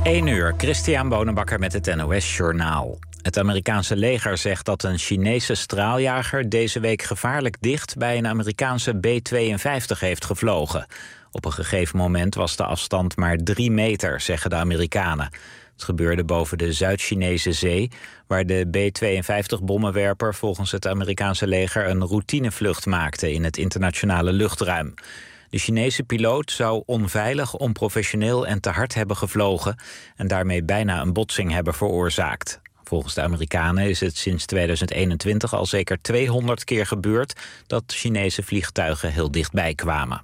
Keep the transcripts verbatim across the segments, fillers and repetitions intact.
één uur, Christian Bonenbakker met het N O S Journaal. Het Amerikaanse leger zegt dat een Chinese straaljager deze week gevaarlijk dicht bij een Amerikaanse B tweeënvijftig heeft gevlogen. Op een gegeven moment was de afstand maar drie meter, zeggen de Amerikanen. Het gebeurde boven de Zuid-Chinese zee, waar de B tweeënvijftig-bommenwerper volgens het Amerikaanse leger een routinevlucht maakte in het internationale luchtruim. De Chinese piloot zou onveilig, onprofessioneel en te hard hebben gevlogen en daarmee bijna een botsing hebben veroorzaakt. Volgens de Amerikanen is het sinds tweeduizend eenentwintig al zeker tweehonderd keer gebeurd dat Chinese vliegtuigen heel dichtbij kwamen.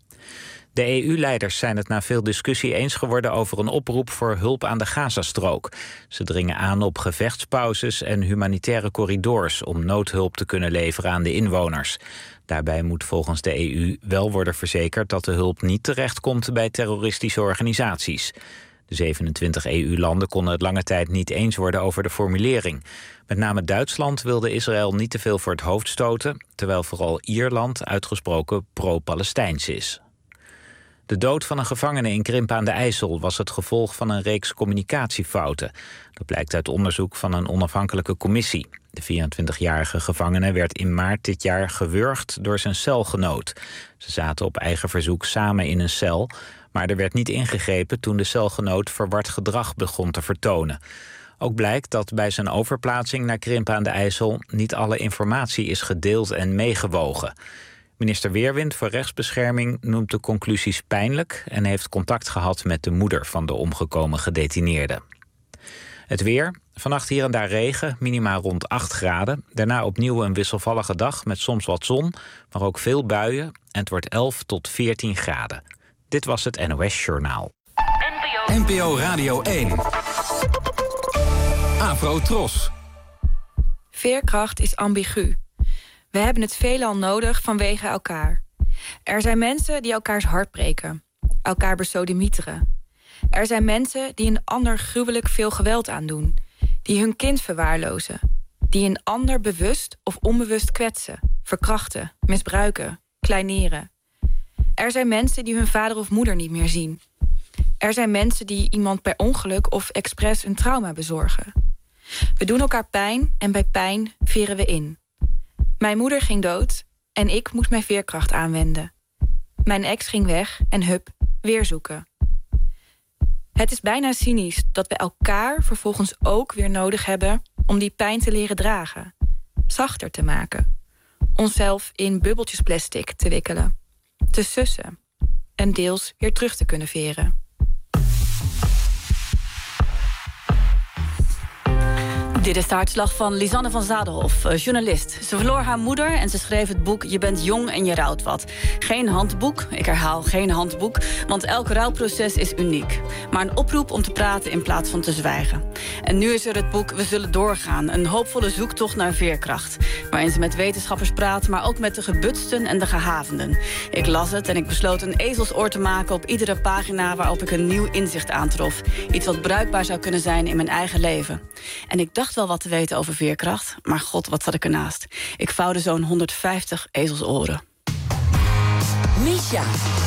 De E U-leiders zijn het na veel discussie eens geworden over een oproep voor hulp aan de Gazastrook. Ze dringen aan op gevechtspauzes en humanitaire corridors om noodhulp te kunnen leveren aan de inwoners. Daarbij moet volgens de E U wel worden verzekerd dat de hulp niet terechtkomt bij terroristische organisaties. De zevenentwintig E U-landen konden het lange tijd niet eens worden over de formulering. Met name Duitsland wilde Israël niet te veel voor het hoofd stoten, terwijl vooral Ierland uitgesproken pro-Palestijns is. De dood van een gevangene in Krimpen aan de IJssel was het gevolg van een reeks communicatiefouten. Dat blijkt uit onderzoek van een onafhankelijke commissie. De vierentwintigjarige gevangene werd in maart dit jaar gewurgd door zijn celgenoot. Ze zaten op eigen verzoek samen in een cel, maar er werd niet ingegrepen toen de celgenoot verward gedrag begon te vertonen. Ook blijkt dat bij zijn overplaatsing naar Krimpen aan de IJssel niet alle informatie is gedeeld en meegewogen. Minister Weerwind voor Rechtsbescherming noemt de conclusies pijnlijk en heeft contact gehad met de moeder van de omgekomen gedetineerde. Het weer. Vannacht hier en daar regen, minima rond acht graden. Daarna opnieuw een wisselvallige dag met soms wat zon, maar ook veel buien. En het wordt elf tot veertien graden. Dit was het N O S Journaal. N P O Radio één. Afro Tros. Veerkracht is ambigu. We hebben het veelal nodig vanwege elkaar. Er zijn mensen die elkaars hart breken, elkaar besodemieteren. Er zijn mensen die een ander gruwelijk veel geweld aandoen, die hun kind verwaarlozen, die een ander bewust of onbewust kwetsen, verkrachten, misbruiken, kleineren. Er zijn mensen die hun vader of moeder niet meer zien. Er zijn mensen die iemand per ongeluk of expres een trauma bezorgen. We doen elkaar pijn en bij pijn veren we in. Mijn moeder ging dood en ik moest mijn veerkracht aanwenden. Mijn ex ging weg en hup, weer zoeken. Het is bijna cynisch dat we elkaar vervolgens ook weer nodig hebben om die pijn te leren dragen, zachter te maken, onszelf in bubbeltjes plastic te wikkelen, te sussen en deels weer terug te kunnen veren. Dit is de hartslag van Lisanne van Zadenhof, journalist. Ze verloor haar moeder en ze schreef het boek Je bent jong en je rouwt wat. Geen handboek, ik herhaal geen handboek, want elk rouwproces is uniek. Maar een oproep om te praten in plaats van te zwijgen. En nu is er het boek We zullen doorgaan, een hoopvolle zoektocht naar veerkracht. Waarin ze met wetenschappers praat, maar ook met de gebutsten en de gehavenden. Ik las het en ik besloot een ezelsoor te maken op iedere pagina waarop ik een nieuw inzicht aantrof. Iets wat bruikbaar zou kunnen zijn in mijn eigen leven. En ik dacht wel wat te weten over veerkracht, maar god, wat zat ik ernaast. Ik vouwde zo'n honderdvijftig ezelsoren. Misha.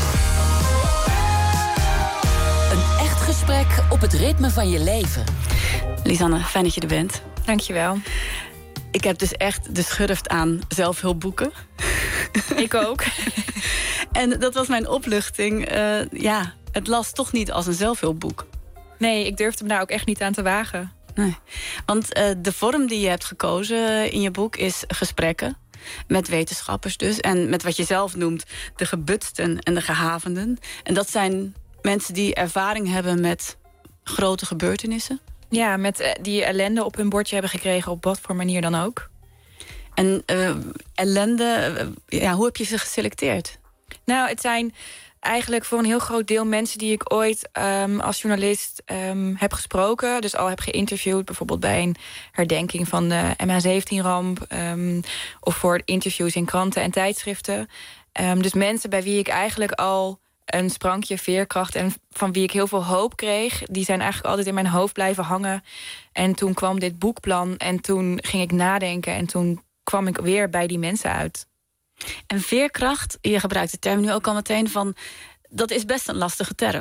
Een echt gesprek op het ritme van je leven. Lisanne, fijn dat je er bent. Dankjewel. Ik heb dus echt de schurft aan zelfhulpboeken. Ik ook. En dat was mijn opluchting. Uh, ja, het las toch niet als een zelfhulpboek. Nee, ik durfde me daar ook echt niet aan te wagen. Nee, want uh, de vorm die je hebt gekozen in je boek is gesprekken. Met wetenschappers dus. En met wat je zelf noemt de gebutsten en de gehavenden. En dat zijn mensen die ervaring hebben met grote gebeurtenissen. Ja, met die ellende op hun bordje hebben gekregen op wat voor manier dan ook. En uh, ellende, uh, ja, hoe heb je ze geselecteerd? Nou, het zijn eigenlijk voor een heel groot deel mensen die ik ooit um, als journalist um, heb gesproken. Dus al heb geïnterviewd, bijvoorbeeld bij een herdenking van de M H zeventien-ramp. Um, of voor interviews in kranten en tijdschriften. Um, dus mensen bij wie ik eigenlijk al een sprankje veerkracht en van wie ik heel veel hoop kreeg, die zijn eigenlijk altijd in mijn hoofd blijven hangen. En toen kwam dit boekplan en toen ging ik nadenken en toen kwam ik weer bij die mensen uit. En veerkracht, je gebruikt de term nu ook al meteen van, dat is best een lastige term.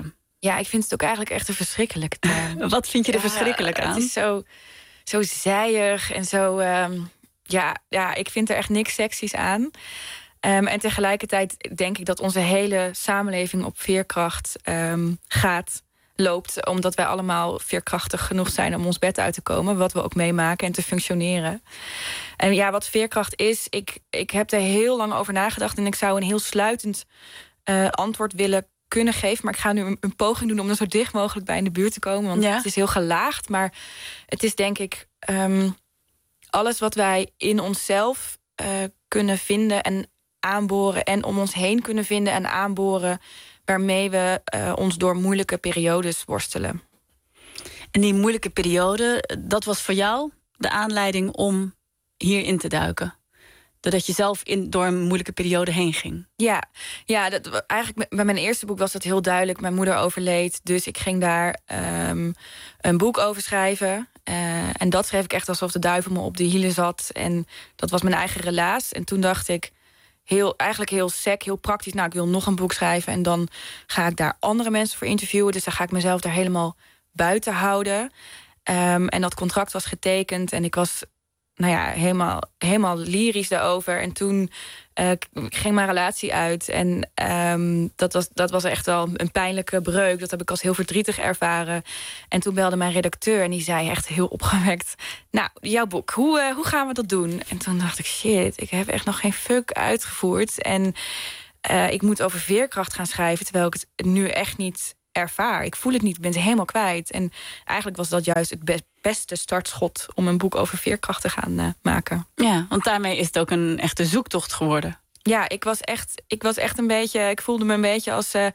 Ja, ik vind het ook eigenlijk echt een verschrikkelijke term. Wat vind je er ja, verschrikkelijk aan? Het is zo, zo zijig en zo... Um, ja, ja, ik vind er echt niks seksies aan. Um, en tegelijkertijd denk ik dat onze hele samenleving op veerkracht um, gaat, loopt. Omdat wij allemaal veerkrachtig genoeg zijn om ons bed uit te komen. Wat we ook meemaken en te functioneren. En ja, wat veerkracht is, ik, ik heb er heel lang over nagedacht. En ik zou een heel sluitend uh, antwoord willen kunnen geven. Maar ik ga nu een, een poging doen om er zo dicht mogelijk bij in de buurt te komen. Want ja. Het is heel gelaagd. Maar het is denk ik um, alles wat wij in onszelf uh, kunnen vinden en aanboren. En om ons heen kunnen vinden en aanboren. Waarmee we uh, ons door moeilijke periodes worstelen. En die moeilijke periode, dat was voor jou de aanleiding om hierin te duiken? Doordat je zelf in, door een moeilijke periode heen ging? Ja, ja dat, eigenlijk bij mijn eerste boek was dat heel duidelijk. Mijn moeder overleed, dus ik ging daar um, een boek over schrijven. Uh, en dat schreef ik echt alsof de duivel me op de hielen zat. En dat was mijn eigen relaas. En toen dacht ik, heel, eigenlijk heel sec, heel praktisch... nou, ik wil nog een boek schrijven en dan ga ik daar andere mensen voor interviewen. Dus dan ga ik mezelf daar helemaal buiten houden. Um, en dat contract was getekend en ik was... nou ja, helemaal, helemaal lyrisch daarover. En toen uh, ging mijn relatie uit. En um, dat, was, dat was echt wel een pijnlijke breuk. Dat heb ik als heel verdrietig ervaren. En toen belde mijn redacteur en die zei echt heel opgewekt... nou, jouw boek, hoe, uh, hoe gaan we dat doen? En toen dacht ik, shit, ik heb echt nog geen fuck uitgevoerd. En uh, ik moet over veerkracht gaan schrijven... terwijl ik het nu echt niet ervaar. Ik voel het niet, ik ben het helemaal kwijt. En eigenlijk was dat juist het best, beste startschot... om een boek over veerkracht te gaan uh, maken. Ja, want daarmee is het ook een echte zoektocht geworden. Ja, ik was echt, ik was echt een beetje... ik voelde me een beetje als uh,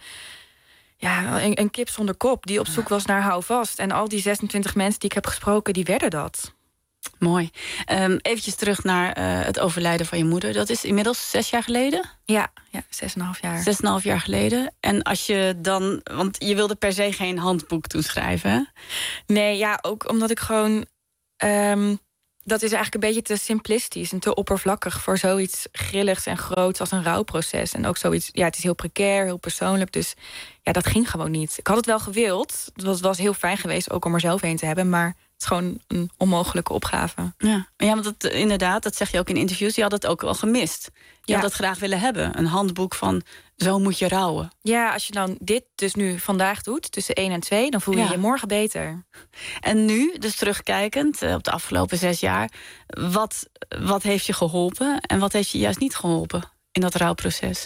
ja, een, een kip zonder kop... die op zoek was naar houvast. En al die zesentwintig mensen die ik heb gesproken, die werden dat. Mooi. Um, eventjes terug naar uh, het overlijden van je moeder. Dat is inmiddels zes jaar geleden? Ja, ja zes en een half jaar. Zes en een half jaar geleden. En als je dan... want je wilde per se geen handboek toen schrijven, hè? Nee, ja, ook omdat ik gewoon... Um, dat is eigenlijk een beetje te simplistisch en te oppervlakkig... voor zoiets grilligs en groots als een rouwproces. En ook zoiets, ja, het is heel precair, heel persoonlijk. Dus ja, dat ging gewoon niet. Ik had het wel gewild. Het was, was heel fijn geweest ook om er zelf heen te hebben... maar het is gewoon een onmogelijke opgave. Ja, ja, want dat, inderdaad, dat zeg je ook in interviews... je had het ook wel gemist. Je ja. had het graag willen hebben. Een handboek van zo moet je rouwen. Ja, als je dan dit dus nu vandaag doet, tussen één en twee... dan voel je ja. je morgen beter. En nu, dus terugkijkend op de afgelopen zes jaar... wat, wat heeft je geholpen en wat heeft je juist niet geholpen... in dat rouwproces?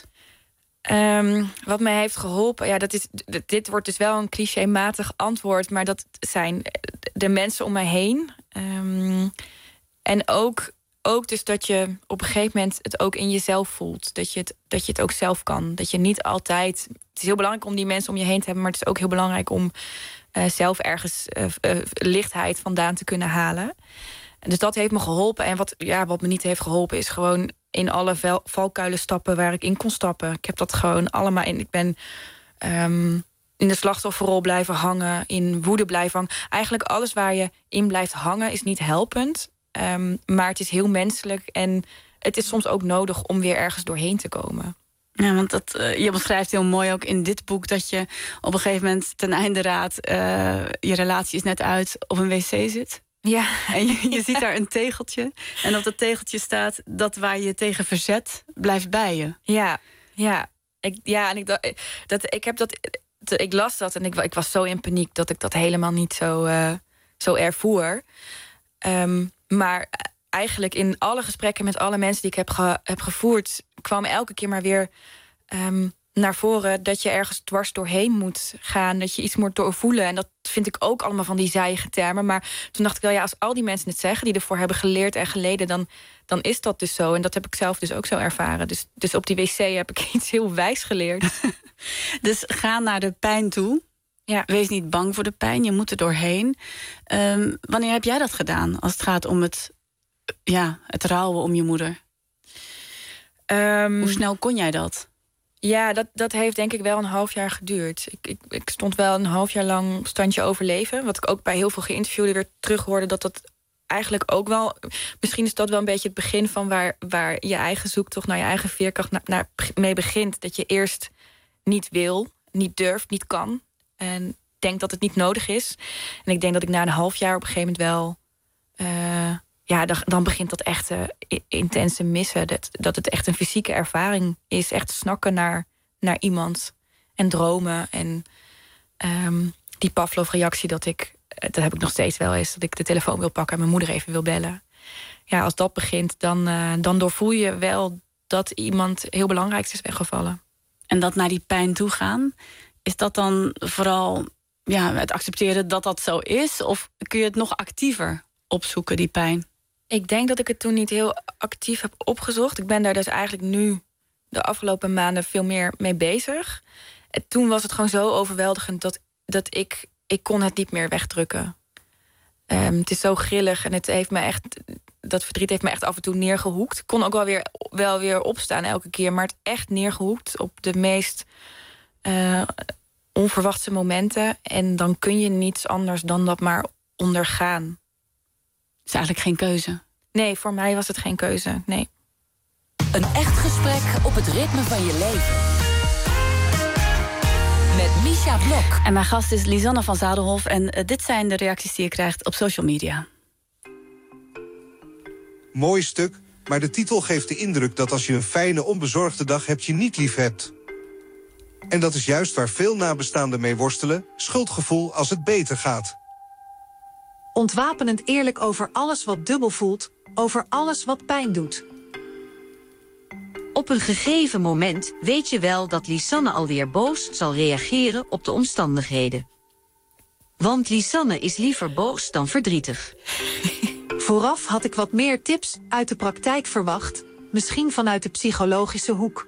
Um, wat mij heeft geholpen, ja, dat is, dit wordt dus wel een clichématig antwoord... maar dat zijn de mensen om mij heen. Um, en ook, ook dus dat je op een gegeven moment het ook in jezelf voelt. Dat je het, dat je het ook zelf kan. Dat je niet altijd... Het is heel belangrijk om die mensen om je heen te hebben... maar het is ook heel belangrijk om uh, zelf ergens uh, uh, lichtheid vandaan te kunnen halen. Dus dat heeft me geholpen. En wat, ja, wat me niet heeft geholpen is gewoon... in alle val, valkuilen stappen waar ik in kon stappen. Ik heb dat gewoon allemaal in. Ik ben um, in de slachtofferrol blijven hangen, in woede blijven hangen. Eigenlijk alles waar je in blijft hangen is niet helpend. Um, maar het is heel menselijk en het is soms ook nodig om weer ergens doorheen te komen. Ja, want dat, uh, je beschrijft heel mooi ook in dit boek... dat je op een gegeven moment ten einde raad... Uh, je relatie is net uit, op een wc zit... Ja. En je, je ziet daar een tegeltje. En op dat tegeltje staat dat waar je tegen verzet, blijft bij je. Ja, ja. Ik, ja, en ik, dat, dat, ik heb dat. Ik las dat en ik, ik was zo in paniek dat ik dat helemaal niet zo, uh, zo ervoer. Um, maar eigenlijk in alle gesprekken met alle mensen die ik heb, ge, heb gevoerd, kwam elke keer maar weer um, naar voren dat je ergens dwars doorheen moet gaan. Dat je iets moet doorvoelen. En dat vind ik ook allemaal van die zijige termen. Maar toen dacht ik wel, ja, als al die mensen het zeggen... die ervoor hebben geleerd en geleden, dan, dan is dat dus zo. En dat heb ik zelf dus ook zo ervaren. Dus, dus op die wc heb ik iets heel wijs geleerd. Dus ga naar de pijn toe. Ja. Wees niet bang voor de pijn, je moet er doorheen. Um, wanneer heb jij dat gedaan? Als het gaat om het, ja, het rouwen om je moeder. Um, Hoe snel kon jij dat? Ja, dat, dat heeft denk ik wel een half jaar geduurd. Ik, ik, ik stond wel een half jaar lang standje overleven. Wat ik ook bij heel veel geïnterviewden weer terug hoorde... dat dat eigenlijk ook wel... Misschien is dat wel een beetje het begin van waar, waar je eigen zoektocht... naar je eigen veerkracht naar, naar, mee begint. Dat je eerst niet wil, niet durft, niet kan. En ik denk dat het niet nodig is. En ik denk dat ik na een half jaar op een gegeven moment wel... Uh, ja, dan, dan begint dat echt uh, intense missen. Dat, dat het echt een fysieke ervaring is. Echt snakken naar, naar iemand. En dromen. En um, die Pavlov-reactie dat ik... Dat heb ik nog steeds wel eens. Dat ik de telefoon wil pakken en mijn moeder even wil bellen. Ja, als dat begint, dan, uh, dan doorvoel je wel... dat iemand heel belangrijk is weggevallen. En dat naar die pijn toe gaan... is dat dan vooral ja, het accepteren dat dat zo is? Of kun je het nog actiever opzoeken, die pijn? Ik denk dat ik het toen niet heel actief heb opgezocht. Ik ben daar dus eigenlijk nu de afgelopen maanden veel meer mee bezig. En toen was het gewoon zo overweldigend dat, dat ik... ik kon het niet meer wegdrukken. Um, het is zo grillig en het heeft me echt... dat verdriet heeft me echt af en toe neergehoekt. Ik kon ook wel weer, wel weer opstaan elke keer... maar het echt neergehoekt op de meest uh, onverwachte momenten. En dan kun je niets anders dan dat maar ondergaan. Het is eigenlijk geen keuze. Nee, voor mij was het geen keuze, nee. Een echt gesprek op het ritme van je leven. Met Misha Blok. En mijn gast is Lisanne van Zadelhoff. En uh, dit zijn de reacties die je krijgt op social media. Mooi stuk, maar de titel geeft de indruk dat als je een fijne, onbezorgde dag hebt, je niet lief hebt. En dat is juist waar veel nabestaanden mee worstelen, schuldgevoel als het beter gaat. Ontwapenend eerlijk over alles wat dubbel voelt, over alles wat pijn doet. Op een gegeven moment weet je wel dat Lisanne alweer boos zal reageren op de omstandigheden. Want Lisanne is liever boos dan verdrietig. Vooraf had ik wat meer tips uit de praktijk verwacht, misschien vanuit de psychologische hoek.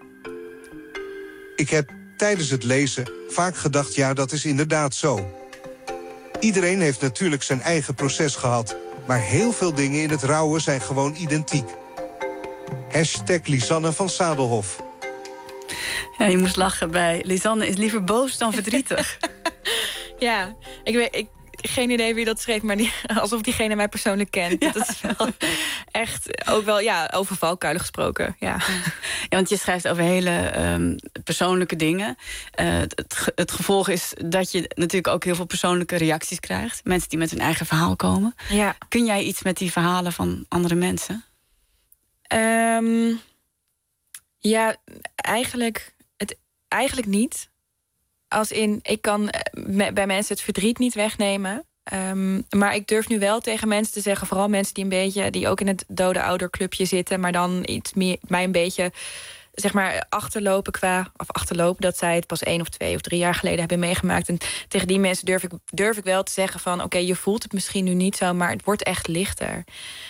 Ik heb tijdens het lezen vaak gedacht, ja, dat is inderdaad zo. Iedereen heeft natuurlijk zijn eigen proces gehad, maar heel veel dingen in het rouwen zijn gewoon identiek. Hashtag Lisanne van Zadelhoff. Ja, je moest lachen bij Lisanne is liever boos dan verdrietig. Ja, ik weet... Ik... Geen idee wie dat schreef, maar die, alsof diegene mij persoonlijk kent. Ja. Dat is wel echt ook wel, ja, over valkuilen gesproken. Ja. Ja, want je schrijft over hele um, persoonlijke dingen. Uh, het, het gevolg is dat je natuurlijk ook heel veel persoonlijke reacties krijgt. Mensen die met hun eigen verhaal komen. Ja. Kun jij iets met die verhalen van andere mensen? Um, ja, eigenlijk, het, eigenlijk niet. Als in, ik kan me, bij mensen het verdriet niet wegnemen. Um, maar ik durf nu wel tegen mensen te zeggen... vooral mensen die een beetje, die ook in het dode ouderclubje zitten... maar dan iets meer, mij een beetje, zeg maar, achterlopen qua... of achterlopen, dat zij het pas één of twee of drie jaar geleden hebben meegemaakt. En tegen die mensen durf ik, durf ik wel te zeggen van... oké, okay, je voelt het misschien nu niet zo, maar het wordt echt lichter.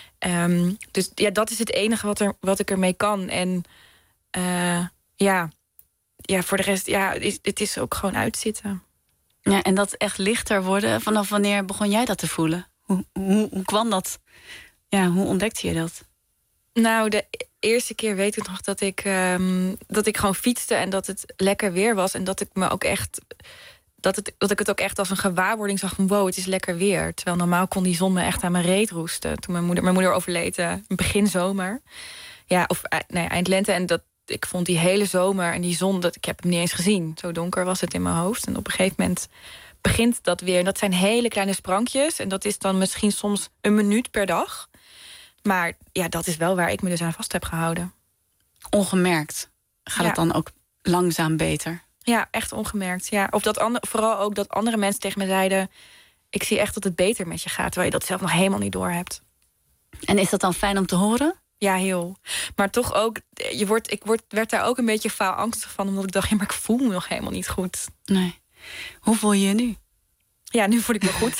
Um, dus ja, dat is het enige wat, er, wat ik ermee kan. En uh, ja... Ja, voor de rest, ja, het is ook gewoon uitzitten. Ja, en dat echt lichter worden, vanaf wanneer begon jij dat te voelen? Hoe, hoe, hoe kwam dat? Ja, hoe ontdekte je dat? Nou, de eerste keer weet ik nog dat ik, um, dat ik gewoon fietste... en dat het lekker weer was. En dat ik me ook echt... Dat, het, dat ik het ook echt als een gewaarwording zag van... wow, het is lekker weer. Terwijl normaal kon die zon me echt aan mijn reet roesten. Toen mijn moeder, mijn moeder overleed, uh, begin zomer. Ja, of nee, eind lente. En dat... Ik vond die hele zomer en die zon, dat ik heb hem niet eens gezien. Zo donker was het in mijn hoofd. En op een gegeven moment begint dat weer. En dat zijn hele kleine sprankjes. En dat is dan misschien soms een minuut per dag. Maar ja, dat is wel waar ik me dus aan vast heb gehouden. Ongemerkt gaat ja. het dan ook langzaam beter? Ja, echt ongemerkt. Ja. Of dat andere, vooral ook dat andere mensen tegen me zeiden... ik zie echt dat het beter met je gaat, terwijl je dat zelf nog helemaal niet doorhebt. En is dat dan fijn om te horen? Ja, heel. Maar toch ook, je wordt, ik word, werd daar ook een beetje faalangstig van... omdat ik dacht, ja, maar ik voel me nog helemaal niet goed. Nee. Hoe voel je je nu? Ja, nu voel ik me goed.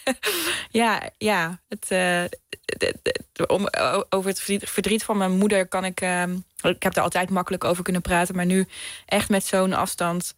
ja, ja. Het, uh, de, de, om, over het verdriet van mijn moeder kan ik... Uh, ik heb daar altijd makkelijk over kunnen praten... maar nu echt met zo'n afstand...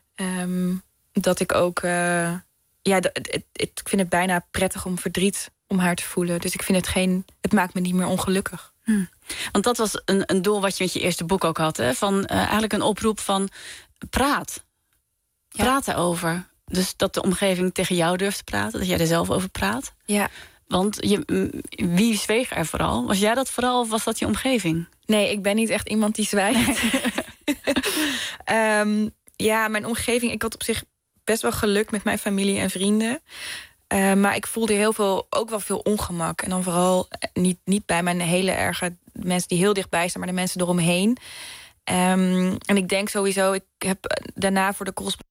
Um, dat ik ook... Uh, ja, het, het, ik vind het bijna prettig om verdriet om haar te voelen. Dus ik vind het geen... Het maakt me niet meer ongelukkig. Hmm. Want dat was een, een doel wat je met je eerste boek ook had. Hè? Van, uh, eigenlijk een oproep van praat. Ja. Praat erover. Dus dat de omgeving tegen jou durft te praten. Dat jij er zelf over praat. Ja. Want je, wie zweeg er vooral? Was jij dat vooral of was dat je omgeving? Nee, ik ben niet echt iemand die zwijgt. um, ja, mijn omgeving... Ik had op zich best wel gelukt met mijn familie en vrienden. Uh, maar ik voelde heel veel, ook wel veel ongemak. En dan vooral niet, niet bij mijn hele erge mensen die heel dichtbij staan, maar de mensen eromheen. Um, en ik denk sowieso, ik heb daarna voor de correspondent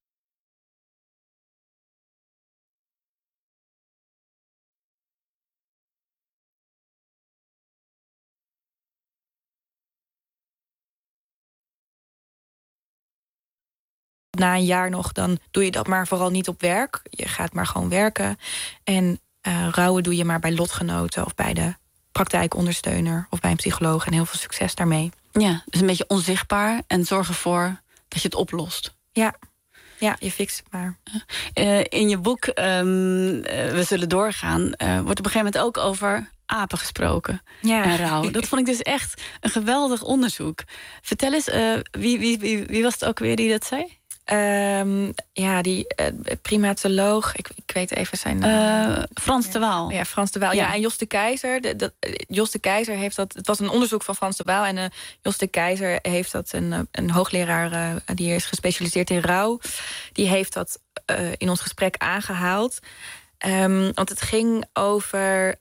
na een jaar nog, dan doe je dat maar vooral niet op werk. Je gaat maar gewoon werken. En uh, rouwen doe je maar bij lotgenoten of bij de praktijkondersteuner of bij een psycholoog. En heel veel succes daarmee. Ja, dus een beetje onzichtbaar en zorg ervoor dat je het oplost. Ja, ja, je fixt het maar. Uh, in je boek, um, uh, We zullen doorgaan, uh, wordt op een gegeven moment ook over apen gesproken. Ja. En rouw. Dat vond ik dus echt een geweldig onderzoek. Vertel eens, uh, wie, wie, wie, wie was het ook weer die dat zei? Um, ja, die uh, primatoloog, ik, ik weet even zijn naam. Uh, Frans de Waal. Ja, Frans de Waal. Ja, ja en Jos de Keizer. De, de, Jos de Keizer heeft dat. Het was een onderzoek van Frans de Waal. En uh, Jos de Keizer heeft dat, een, een hoogleraar uh, die is gespecialiseerd in rouw. Die heeft dat uh, in ons gesprek aangehaald. Um, want het ging over,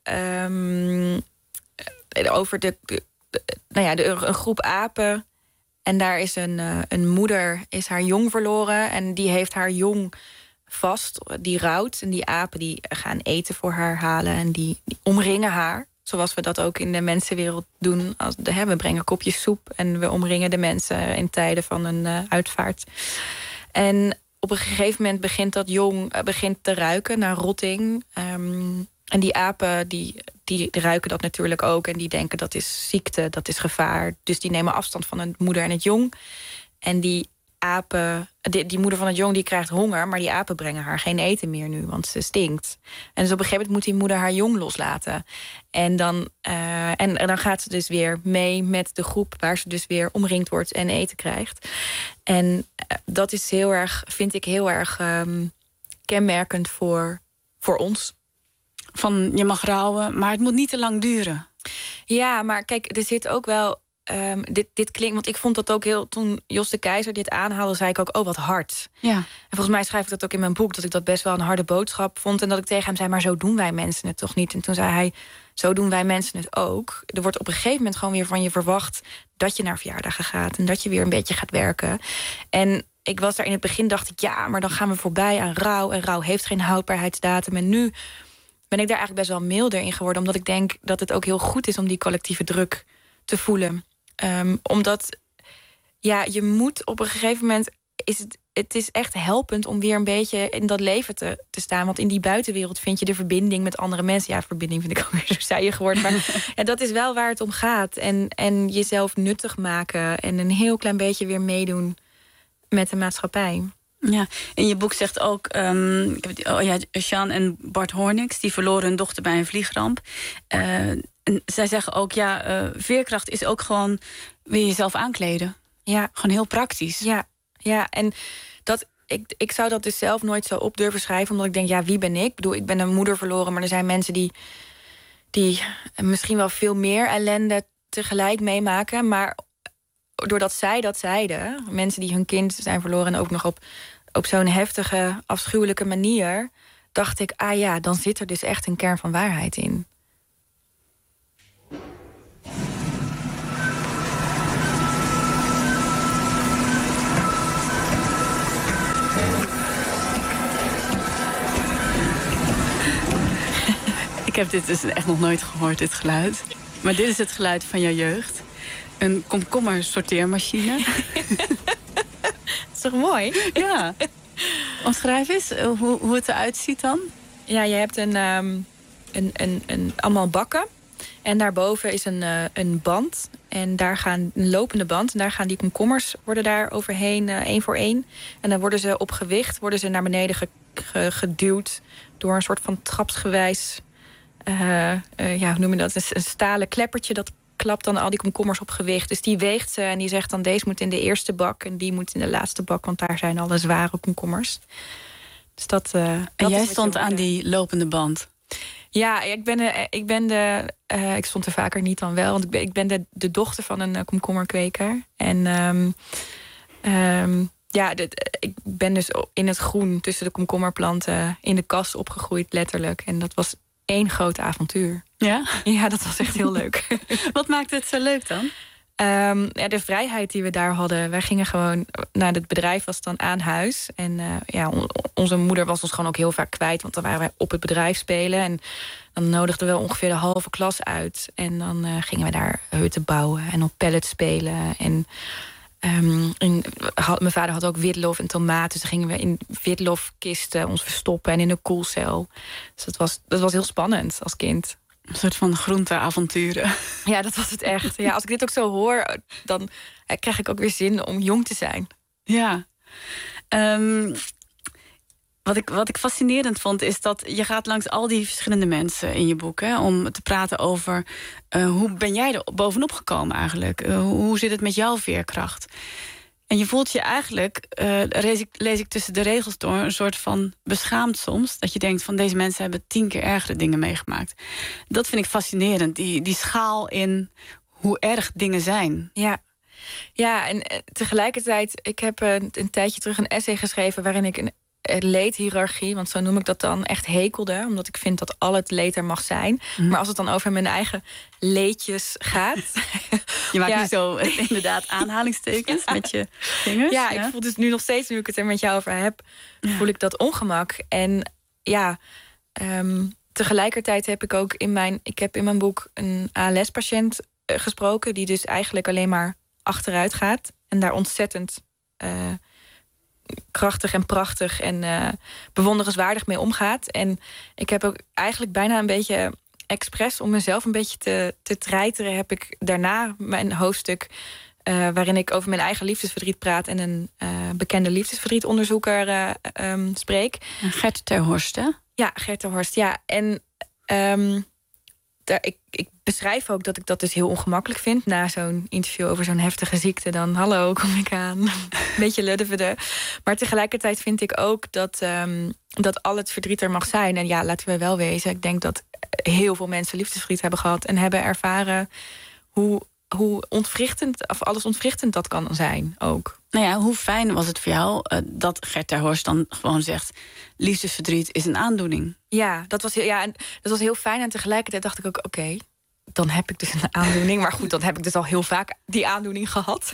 um, over de, de, de, nou ja, de, een groep apen. En daar is een, uh, een moeder, is haar jong verloren. En die heeft haar jong vast, die rouwt. En die apen die gaan eten voor haar halen. En die, die omringen haar. Zoals we dat ook in de mensenwereld doen. Als de, hè, we brengen kopjes soep. En we omringen de mensen in tijden van een uh, uitvaart. En op een gegeven moment begint dat jong uh, begint te ruiken naar rotting. Um, en die apen die, die ruiken dat natuurlijk ook. En die denken dat is ziekte, dat is gevaar. Dus die nemen afstand van de moeder en het jong. En die apen, die, die moeder van het jong die krijgt honger. Maar die apen brengen haar geen eten meer nu, want ze stinkt. En dus op een gegeven moment moet die moeder haar jong loslaten. En dan, uh, en, en dan gaat ze dus weer mee met de groep waar ze dus weer omringd wordt en eten krijgt. En uh, dat is heel erg, vind ik heel erg um, kenmerkend voor, voor ons. Van je mag rouwen, maar het moet niet te lang duren. Ja, maar kijk, er zit ook wel. Um, dit, dit klinkt, want ik vond dat ook heel. Toen Jos de Keizer dit aanhaalde, zei ik ook: oh, wat hard. Ja. En volgens mij schrijf ik dat ook in mijn boek, dat ik dat best wel een harde boodschap vond. En dat ik tegen hem zei: maar zo doen wij mensen het toch niet? En toen zei hij: zo doen wij mensen het ook. Er wordt op een gegeven moment gewoon weer van je verwacht dat je naar verjaardagen gaat en dat je weer een beetje gaat werken. En ik was daar in het begin, dacht ik: ja, maar dan gaan we voorbij aan rouw. En rouw heeft geen houdbaarheidsdatum. En nu ben ik daar eigenlijk best wel milder in geworden, omdat ik denk dat het ook heel goed is om die collectieve druk te voelen. Um, omdat, ja, je moet op een gegeven moment, is het, het is echt helpend om weer een beetje in dat leven te, te staan. Want in die buitenwereld vind je de verbinding met andere mensen. Ja, verbinding vind ik ook weer zo saai geworden. Maar ja, dat is wel waar het om gaat. En, en jezelf nuttig maken en een heel klein beetje weer meedoen met de maatschappij. Ja, in je boek zegt ook, um, oh ja, Jean en Bart Hornix, die verloren hun dochter bij een vliegramp. Uh, en zij zeggen ook, ja, uh, veerkracht is ook gewoon weer jezelf aankleden. Ja. Gewoon heel praktisch. Ja, ja. En dat, ik, ik zou dat dus zelf nooit zo op durven schrijven, omdat ik denk, ja, wie ben ik? Ik bedoel, ik ben een moeder verloren, maar er zijn mensen die, die misschien wel veel meer ellende tegelijk meemaken, maar doordat zij dat zeiden, mensen die hun kind zijn verloren en ook nog op, op zo'n heftige, afschuwelijke manier, dacht ik, ah ja, dan zit er dus echt een kern van waarheid in. Ik heb dit dus echt nog nooit gehoord, dit geluid. Maar dit is het geluid van jouw jeugd. Een komkommersorteermachine. Dat is toch mooi? Ja. Omschrijf eens hoe, hoe het eruit ziet dan. Ja, je hebt een, um, een, een, een, allemaal bakken. En daarboven is een, uh, een band. En daar gaan een lopende band. En daar gaan die komkommers worden daar overheen, uh, één voor één. En dan worden ze op gewicht worden ze naar beneden ge, ge, geduwd door een soort van trapsgewijs. Uh, uh, ja, hoe noem je dat? Een, een stalen kleppertje dat klapt dan al die komkommers op gewicht. Dus die weegt ze en die zegt dan, deze moet in de eerste bak en die moet in de laatste bak, want daar zijn alle zware komkommers. Dus dat, uh, en dat jij stond aan die lopende band? Ja, ik ben de, ik ben de uh, ik stond er vaker niet dan wel, want ik ben, ik ben de, de dochter van een uh, komkommerkweker. En um, um, ja, dit, ik ben dus in het groen tussen de komkommerplanten in de kas opgegroeid, letterlijk. En dat was één groot avontuur. Ja? Ja, dat was echt heel leuk. Wat maakte het zo leuk dan? Um, ja, de vrijheid die we daar hadden. Wij gingen gewoon, nou, het bedrijf was dan aan huis. En uh, ja, on, onze moeder was ons gewoon ook heel vaak kwijt. Want dan waren wij op het bedrijf spelen. En dan nodigden we ongeveer de halve klas uit. En dan uh, gingen we daar hutten bouwen en op pallets spelen. En um, in, had, mijn vader had ook witlof en tomaten. Dus dan gingen we in witlofkisten ons verstoppen en in een koelcel. Dus dat was, dat was heel spannend als kind. Een soort van groenteavonturen. Ja, dat was het echt. Ja, als ik dit ook zo hoor, dan krijg ik ook weer zin om jong te zijn. Ja. Um, wat, ik, wat ik fascinerend vond, is dat je gaat langs al die verschillende mensen in je boek, hè, om te praten over uh, hoe ben jij er bovenop gekomen eigenlijk? Uh, hoe zit het met jouw veerkracht? En je voelt je eigenlijk, uh, lees, ik, lees ik tussen de regels door, een soort van beschaamd soms. Dat je denkt van deze mensen hebben tien keer ergere dingen meegemaakt. Dat vind ik fascinerend, die, die schaal in hoe erg dingen zijn. Ja, ja en uh, tegelijkertijd, ik heb uh, een tijdje terug een essay geschreven waarin ik een leedhierarchie, want zo noem ik dat dan, echt hekelde. Omdat ik vind dat al het leed er mag zijn. Mm. Maar als het dan over mijn eigen leedjes gaat. Je maakt ja. nu zo inderdaad aanhalingstekens ja. met je vingers. Ja, ja, ik voel dus nu nog steeds, nu ik het er met jou over heb, ja. voel ik dat ongemak. En ja, um, tegelijkertijd heb ik ook in mijn, ik heb in mijn boek een A L S-patiënt uh, gesproken, die dus eigenlijk alleen maar achteruit gaat. En daar ontzettend Uh, krachtig en prachtig en uh, bewonderenswaardig mee omgaat. En ik heb ook eigenlijk bijna een beetje expres om mezelf een beetje te, te treiteren, heb ik daarna mijn hoofdstuk uh, waarin ik over mijn eigen liefdesverdriet praat en een uh, bekende liefdesverdrietonderzoeker uh, um, spreek. Gert ter Horst, hè? Ja, Gert ter Horst, ja. En um, daar, ik, ik beschrijf ook dat ik dat dus heel ongemakkelijk vind. Na zo'n interview over zo'n heftige ziekte, dan hallo, kom ik aan. Een beetje luddevede. Maar tegelijkertijd vind ik ook dat, um, dat al het verdriet er mag zijn. En ja, laten we wel wezen, ik denk dat heel veel mensen liefdesverdriet hebben gehad en hebben ervaren hoe, hoe ontwrichtend, of alles ontwrichtend dat kan zijn ook. Nou ja, hoe fijn was het voor jou uh, dat Gert ter Horst dan gewoon zegt, liefdesverdriet is een aandoening? Ja, dat was heel, ja, en dat was heel fijn. En tegelijkertijd dacht ik ook, oké, okay, dan heb ik dus een aandoening. Maar goed, dan heb ik dus al heel vaak die aandoening gehad.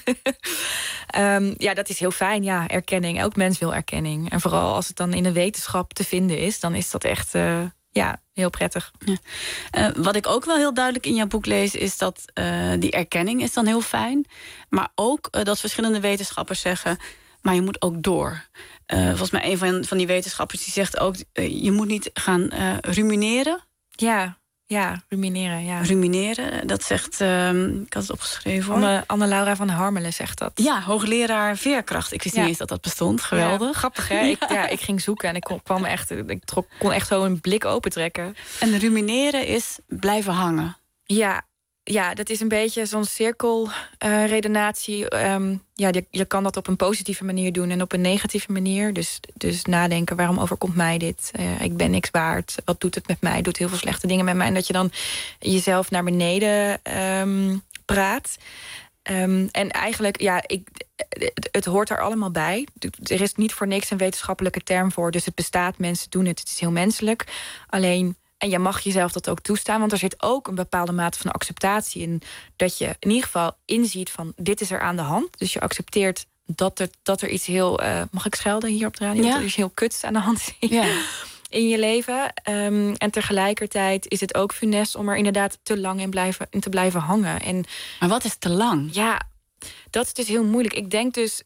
um, ja, dat is heel fijn, ja, erkenning. Elk mens wil erkenning. En vooral als het dan in de wetenschap te vinden is, dan is dat echt uh, ja, heel prettig. Ja. Uh, wat ik ook wel heel duidelijk in jouw boek lees, is dat uh, die erkenning is dan heel fijn. Maar ook uh, dat verschillende wetenschappers zeggen, maar je moet ook door. Uh, volgens mij een van, van die wetenschappers die zegt ook, uh, je moet niet gaan uh, rumineren. Ja, ja, rumineren, ja. Rumineren, dat zegt, uh, ik had het opgeschreven hoor. Anne, Anne-Laura van Harmelen zegt dat. Ja, hoogleraar veerkracht. Ik wist ja. niet eens dat dat bestond, geweldig. Ja, grappig hè, ik, ja, ik ging zoeken en ik kon, kwam echt, ik trok, kon echt zo een blik opentrekken. En rumineren is blijven hangen. Ja, ja, dat is een beetje zo'n cirkelredenatie. Uh, um, ja, je, je kan dat op een positieve manier doen en op een negatieve manier. Dus, dus nadenken, waarom overkomt mij dit? Uh, ik ben niks waard. Wat doet het met mij? Het doet heel veel slechte dingen met mij. En dat je dan jezelf naar beneden um, praat. Um, en eigenlijk, ja, ik, het, het hoort er allemaal bij. Er is niet voor niks een wetenschappelijke term voor. Dus het bestaat, mensen doen het. Het is heel menselijk. Alleen, en je mag jezelf dat ook toestaan, want er zit ook een bepaalde mate van acceptatie in. Dat je in ieder geval inziet van, dit is er aan de hand. Dus je accepteert dat er, dat er iets heel, uh, mag ik schelden hier op de radio? Ja. Dat er iets heel kuts aan de hand is ja. in je leven. Um, en tegelijkertijd is het ook funest om er inderdaad te lang in, blijven, in te blijven hangen. En, maar wat is te lang? Ja, dat is dus heel moeilijk. Ik denk dus,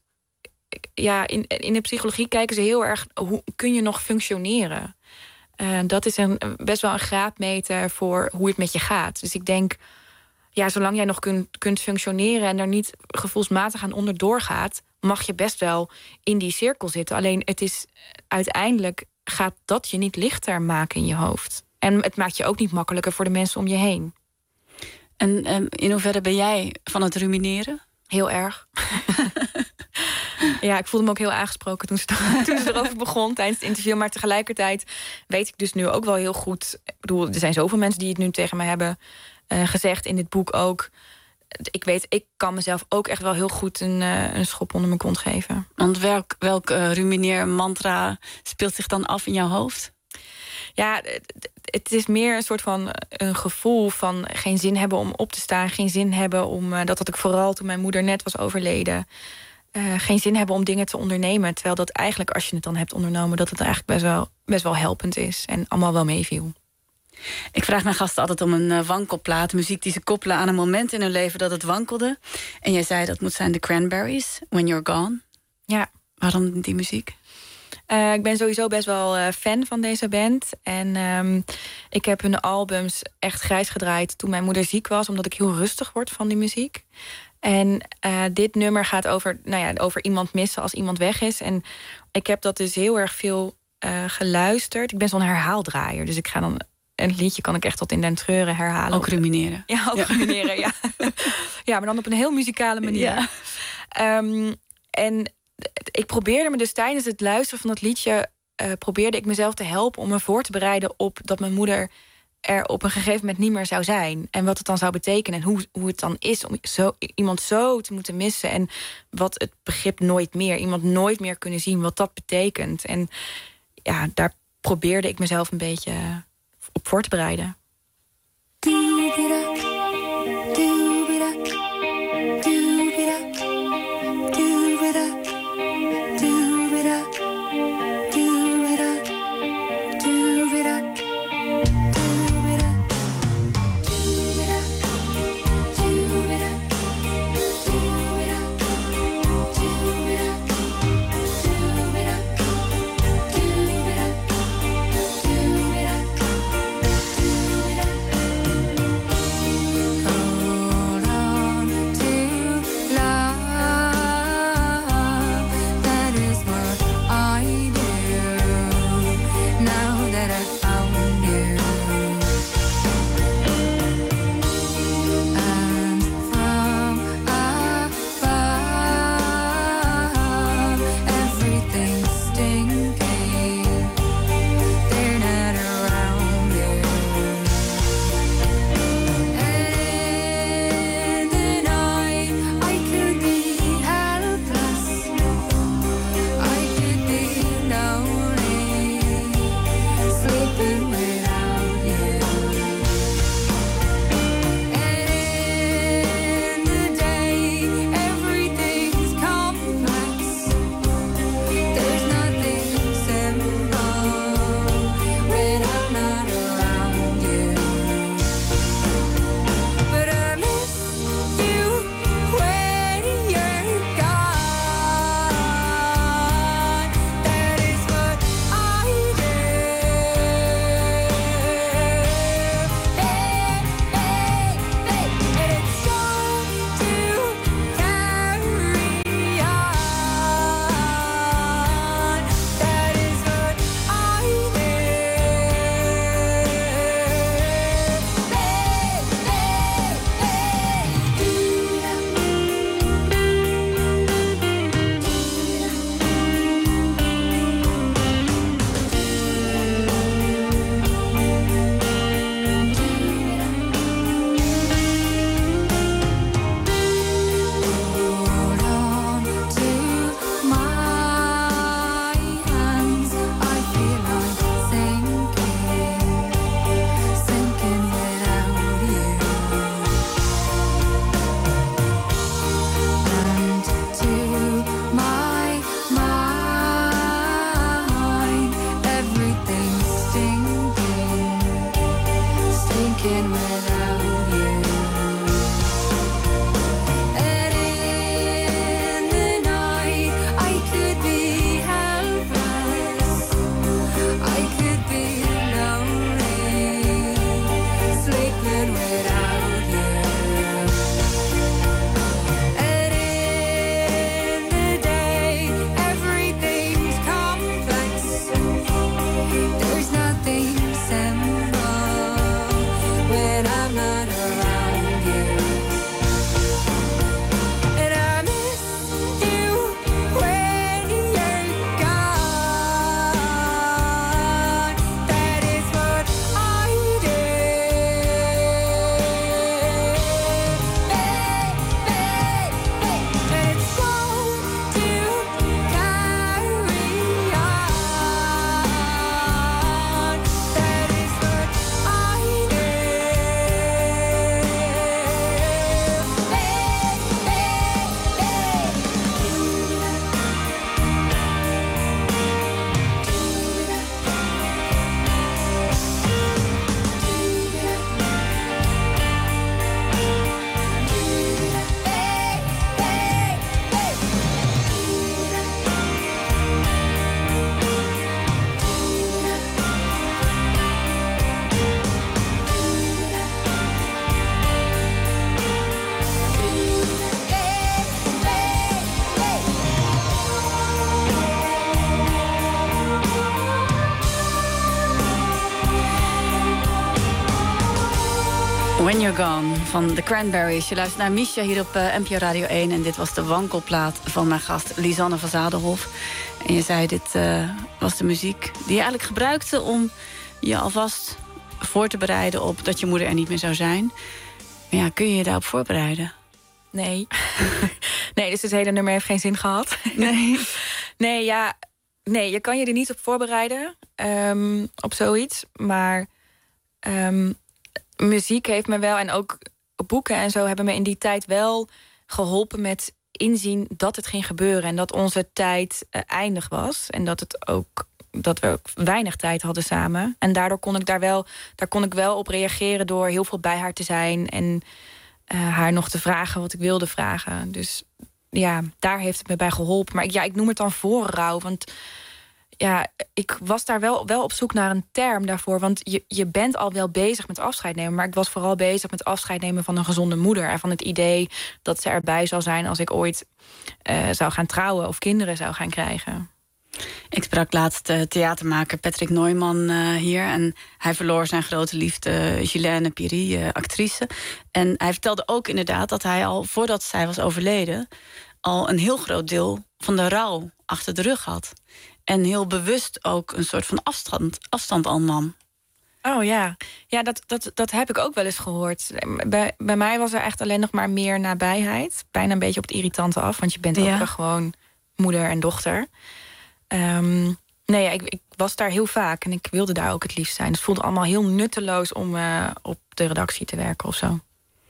ja, in, in de psychologie kijken ze heel erg, hoe kun je nog functioneren? Uh, dat is een, best wel een graadmeter voor hoe het met je gaat. Dus ik denk, ja, zolang jij nog kunt, kunt functioneren en er niet gevoelsmatig aan onderdoor gaat, mag je best wel in die cirkel zitten. Alleen het is uiteindelijk gaat dat je niet lichter maken in je hoofd. En het maakt je ook niet makkelijker voor de mensen om je heen. En um, in hoeverre ben jij van het rumineren? Heel erg. Ja, ik voelde me ook heel aangesproken toen ze, toen ze erover begon tijdens het interview. Maar tegelijkertijd weet ik dus nu ook wel heel goed. Ik bedoel, er zijn zoveel mensen die het nu tegen me hebben uh, gezegd in dit boek ook. ik weet, ik kan mezelf ook echt wel heel goed een, uh, een schop onder mijn kont geven. Want welk, welk uh, rumineer mantra speelt zich dan af in jouw hoofd? Ja, het is meer een soort van een gevoel van geen zin hebben om op te staan. Geen zin hebben om, uh, dat had ik vooral toen mijn moeder net was overleden. Uh, geen zin hebben om dingen te ondernemen. Terwijl dat eigenlijk, als je het dan hebt ondernomen, dat het eigenlijk best wel, best wel helpend is. En allemaal wel meeviel. Ik vraag mijn gasten altijd om een uh, wankelplaat. Muziek die ze koppelen aan een moment in hun leven dat het wankelde. En jij zei dat moet zijn de Cranberries, When You're Gone. Ja. Waarom die muziek? Uh, ik ben sowieso best wel uh, fan van deze band. En um, ik heb hun albums echt grijs gedraaid toen mijn moeder ziek was. Omdat ik heel rustig word van die muziek. En uh, dit nummer gaat over, nou ja, over iemand missen als iemand weg is. En ik heb dat dus heel erg veel uh, geluisterd. Ik ben zo'n herhaaldraaier. Dus ik ga dan... een liedje kan ik echt tot in den treuren herhalen. Ook rumineren. Ja, ook ja. rumineren, ja. Ja, maar dan op een heel muzikale manier. Ja. Um, en ik probeerde me dus tijdens het luisteren van dat liedje... Uh, probeerde ik mezelf te helpen om me voor te bereiden op dat mijn moeder er op een gegeven moment niet meer zou zijn. En wat het dan zou betekenen en hoe, hoe het dan is om zo, iemand zo te moeten missen. En wat het begrip nooit meer, iemand nooit meer kunnen zien, wat dat betekent. En ja, daar probeerde ik mezelf een beetje op voor te bereiden. When I'm When You're Gone van The Cranberries. Je luistert naar Misha hier op uh, N P O Radio één. En dit was de wankelplaat van mijn gast Lisanne van Zadelhoff. En je zei, dit uh, was de muziek die je eigenlijk gebruikte... om je alvast voor te bereiden op dat je moeder er niet meer zou zijn. Maar ja, kun je je daarop voorbereiden? Nee. Nee, dus het hele nummer heeft geen zin gehad. Nee. Nee, ja... Nee, je kan je er niet op voorbereiden. Um, op zoiets. Maar... Um, muziek heeft me wel, en ook boeken en zo... hebben me in die tijd wel geholpen met inzien dat het ging gebeuren... en dat onze tijd uh, eindig was. En dat, het ook, dat we ook weinig tijd hadden samen. En daardoor kon ik daar wel, daar kon ik wel op reageren... door heel veel bij haar te zijn... en uh, haar nog te vragen wat ik wilde vragen. Dus ja, daar heeft het me bij geholpen. Maar ik, ja, ik noem het dan voorrouw, want... Ja, ik was daar wel, wel op zoek naar een term daarvoor. Want je, je bent al wel bezig met afscheid nemen. Maar ik was vooral bezig met afscheid nemen van een gezonde moeder. En van het idee dat ze erbij zou zijn als ik ooit uh, zou gaan trouwen of kinderen zou gaan krijgen. Ik sprak laatst uh, theatermaker Patrick Neumann uh, hier. En hij verloor zijn grote liefde Guylaine Piri, uh, actrice. En hij vertelde ook inderdaad dat hij al voordat zij was overleden... al een heel groot deel van de rouw achter de rug had. En heel bewust ook een soort van afstand, afstand al nam. Oh ja, ja dat, dat, dat heb ik ook wel eens gehoord. Bij, bij mij was er echt alleen nog maar meer nabijheid. Bijna een beetje op het irritante af. Want je bent ja. ook gewoon moeder en dochter. Um, nee, ja, ik, ik was daar heel vaak. En ik wilde daar ook het liefst zijn. Het voelde allemaal heel nutteloos om uh, op de redactie te werken of zo.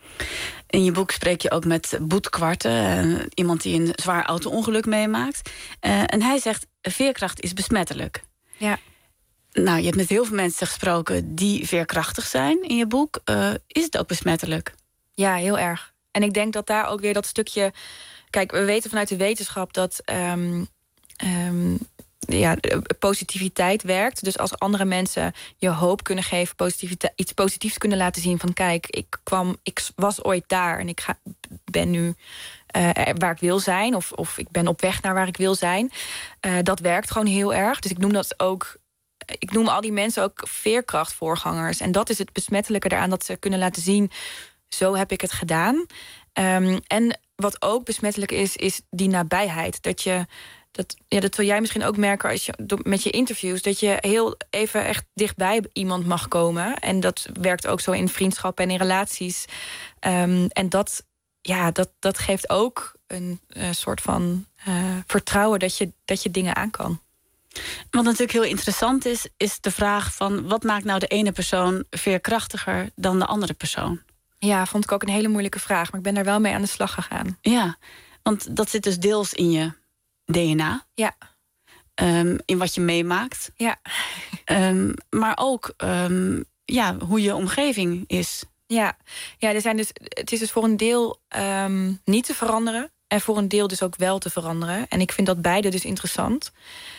In je boek spreek je ook met Boet Kwarte, uh, iemand die een zwaar auto-ongeluk meemaakt. Uh, en hij zegt, veerkracht is besmettelijk. Ja. Nou, je hebt met heel veel mensen gesproken die veerkrachtig zijn in je boek. Uh, is het ook besmettelijk? Ja, heel erg. En ik denk dat daar ook weer dat stukje... Kijk, we weten vanuit de wetenschap dat... Um, um, ja, positiviteit werkt. Dus als andere mensen je hoop kunnen geven... Positiviteit, iets positiefs kunnen laten zien van... kijk, ik, kwam, ik was ooit daar en ik ga, ben nu uh, waar ik wil zijn... Of, of ik ben op weg naar waar ik wil zijn. Uh, dat werkt gewoon heel erg. Dus ik noem dat ook... Ik noem al die mensen ook veerkrachtvoorgangers. En dat is het besmettelijke eraan, dat ze kunnen laten zien... zo heb ik het gedaan. Um, en wat ook besmettelijk is, is die nabijheid. Dat je... Dat, ja, dat wil jij misschien ook merken als je, met je interviews... dat je heel even echt dichtbij iemand mag komen. En dat werkt ook zo in vriendschappen en in relaties. Um, en dat, ja, dat, dat geeft ook een uh, soort van uh, vertrouwen... Dat je, dat je dingen aan kan. Wat natuurlijk heel interessant is, is de vraag van... wat maakt nou de ene persoon veerkrachtiger dan de andere persoon? Ja, vond ik ook een hele moeilijke vraag. Maar ik ben daar wel mee aan de slag gegaan. Ja, want dat zit dus deels in je... D N A. Ja. Um, in wat je meemaakt. Ja. Um, maar ook um, ja, hoe je omgeving is. Ja, ja er zijn dus, het is dus voor een deel um, niet te veranderen. En voor een deel dus ook wel te veranderen. En ik vind dat beide dus interessant.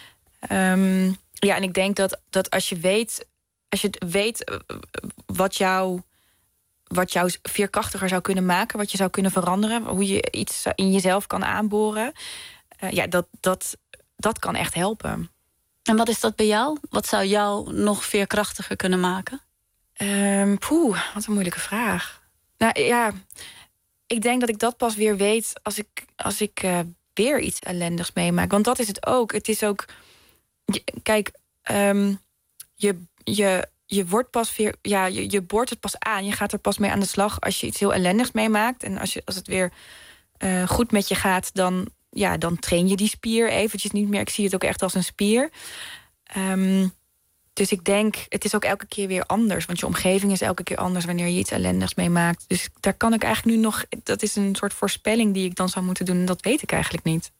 Um, ja, en ik denk dat, dat als je weet... Als je weet wat jou... wat jou veerkrachtiger zou kunnen maken... wat je zou kunnen veranderen... hoe je iets in jezelf kan aanboren... Uh, ja, dat, dat, dat kan echt helpen. En wat is dat bij jou? Wat zou jou nog veerkrachtiger kunnen maken? Um, poeh, wat een moeilijke vraag. Nou ja, ik denk dat ik dat pas weer weet... als ik, als ik uh, weer iets ellendigs meemaak. Want dat is het ook. Het is ook... Je, kijk, um, je, je, je wordt pas weer... Ja, je, je boort het pas aan. Je gaat er pas mee aan de slag als je iets heel ellendigs meemaakt. En als, je, als het weer uh, goed met je gaat... dan ja, dan train je die spier eventjes niet meer. Ik zie het ook echt als een spier. Um, dus ik denk, het is ook elke keer weer anders. Want je omgeving is elke keer anders wanneer je iets ellendigs meemaakt. Dus daar kan ik eigenlijk nu nog... Dat is een soort voorspelling die ik dan zou moeten doen. En dat weet ik eigenlijk niet.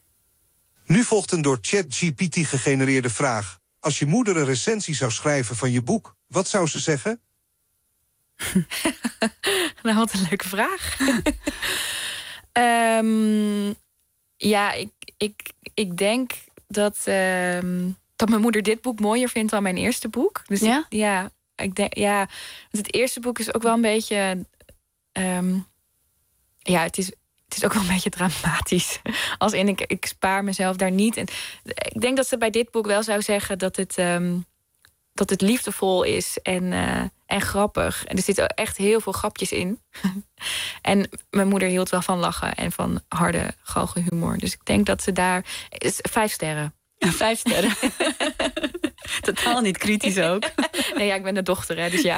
Nu volgt een door ChatGPT gegenereerde vraag. Als je moeder een recensie zou schrijven van je boek, wat zou ze zeggen? Nou, wat een leuke vraag. um, Ja, ik, ik, ik denk dat, uh, dat mijn moeder dit boek mooier vindt dan mijn eerste boek. Dus ja? Ik, ja, ik denk, ja, want het eerste boek is ook wel een beetje... Um, ja, het is, het is ook wel een beetje dramatisch. Als in, ik, ik spaar mezelf daar niet. En ik denk dat ze bij dit boek wel zou zeggen dat het, um, dat het liefdevol is en, uh, en grappig. En er zitten echt heel veel grapjes in. En mijn moeder hield wel van lachen en van harde, goochelhumor. Dus ik denk dat ze daar... Vijf sterren. Vijf sterren. Totaal niet kritisch ook. Nee, ja, ik ben de dochter, hè, dus ja.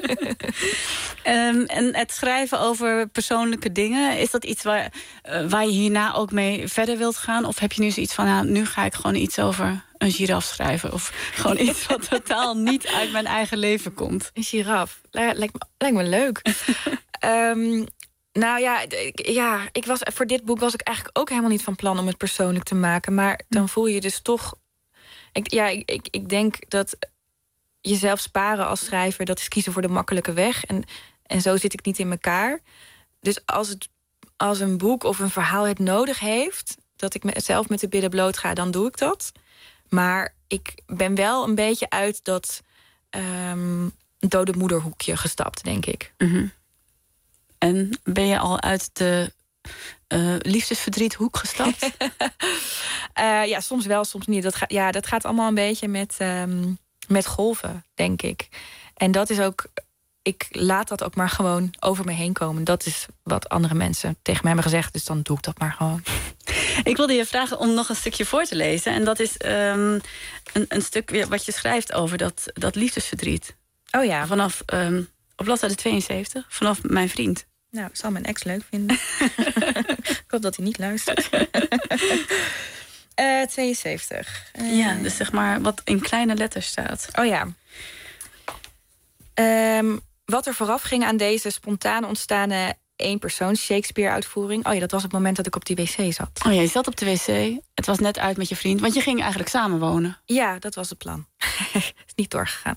um, en het schrijven over persoonlijke dingen... is dat iets waar, uh, waar je hierna ook mee verder wilt gaan? Of heb je nu zoiets van, nou, nu ga ik gewoon iets over een giraf schrijven? Of gewoon iets wat totaal niet uit mijn eigen leven komt? Een giraf? Lijkt me, lijkt me leuk. um, nou ja, ja ik was, voor dit boek was ik eigenlijk ook helemaal niet van plan... om het persoonlijk te maken. Maar dan voel je dus toch... Ik, ja, ik, ik, ik denk dat jezelf sparen als schrijver... dat is kiezen voor de makkelijke weg. En, en zo zit ik niet in elkaar. Dus als, het, als een boek of een verhaal het nodig heeft... dat ik zelf met de billen bloot ga, dan doe ik dat. Maar ik ben wel een beetje uit dat um, dode moederhoekje gestapt, denk ik. Mm-hmm. En ben je al uit de... Uh, liefdesverdriethoek gestapt? uh, ja, soms wel, soms niet. Dat, ga, ja, dat gaat allemaal een beetje met, um, met golven, denk ik. En dat is ook... Ik laat dat ook maar gewoon over me heen komen. Dat is wat andere mensen tegen mij hebben gezegd. Dus dan doe ik dat maar gewoon. Ik wilde je vragen om nog een stukje voor te lezen. En dat is um, een, een stuk wat je schrijft over dat, dat liefdesverdriet. Oh ja. Vanaf, um, op bladzijde tweeënzeventig, vanaf mijn vriend. Nou, zal mijn ex leuk vinden. Ik hoop dat hij niet luistert. uh, tweeënzeventig. Uh, ja, dus zeg maar wat in kleine letters staat. Oh ja. Um, wat er vooraf ging aan deze spontaan ontstane eenpersoons Shakespeare-uitvoering. Oh ja, dat was het moment dat ik op die wc zat. Oh ja, je zat op de wc. Het was net uit met je vriend. Want je ging eigenlijk samenwonen. Ja, dat was het plan. Is niet doorgegaan.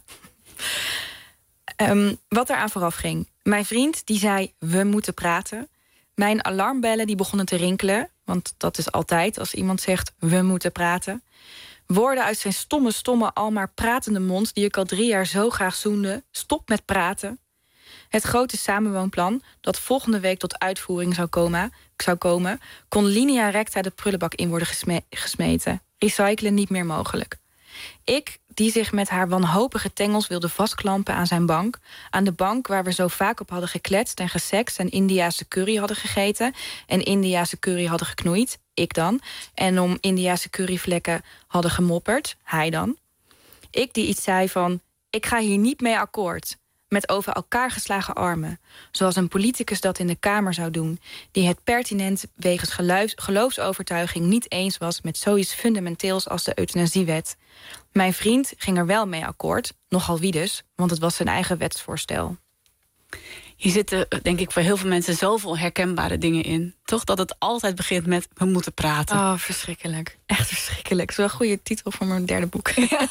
Um, wat er aan vooraf ging. Mijn vriend die zei, we moeten praten. Mijn alarmbellen die begonnen te rinkelen. Want dat is altijd als iemand zegt, we moeten praten. Woorden uit zijn stomme, stomme, al maar pratende mond... die ik al drie jaar zo graag zoende. Stop met praten. Het grote samenwoonplan, dat volgende week tot uitvoering zou komen... zou komen kon linea recta de prullenbak in worden gesme- gesmeten. Recyclen niet meer mogelijk. Ik, die zich met haar wanhopige tengels wilde vastklampen aan zijn bank... aan de bank waar we zo vaak op hadden gekletst en gesext... en Indiase curry hadden gegeten en Indiase curry hadden geknoeid... ik dan, en om Indiase curryvlekken hadden gemopperd, hij dan. Ik die iets zei van, ik ga hier niet mee akkoord... met over elkaar geslagen armen... zoals een politicus dat in de Kamer zou doen... die het pertinent wegens geluis, geloofsovertuiging niet eens was... met zoiets fundamenteels als de euthanasiewet. Mijn vriend ging er wel mee akkoord, nogal wie dus... want het was zijn eigen wetsvoorstel. Hier zitten, denk ik, voor heel veel mensen zoveel herkenbare dingen in. Toch? Dat het altijd begint met, we moeten praten. Oh, verschrikkelijk. Echt verschrikkelijk. Het is wel een goede titel voor mijn derde boek.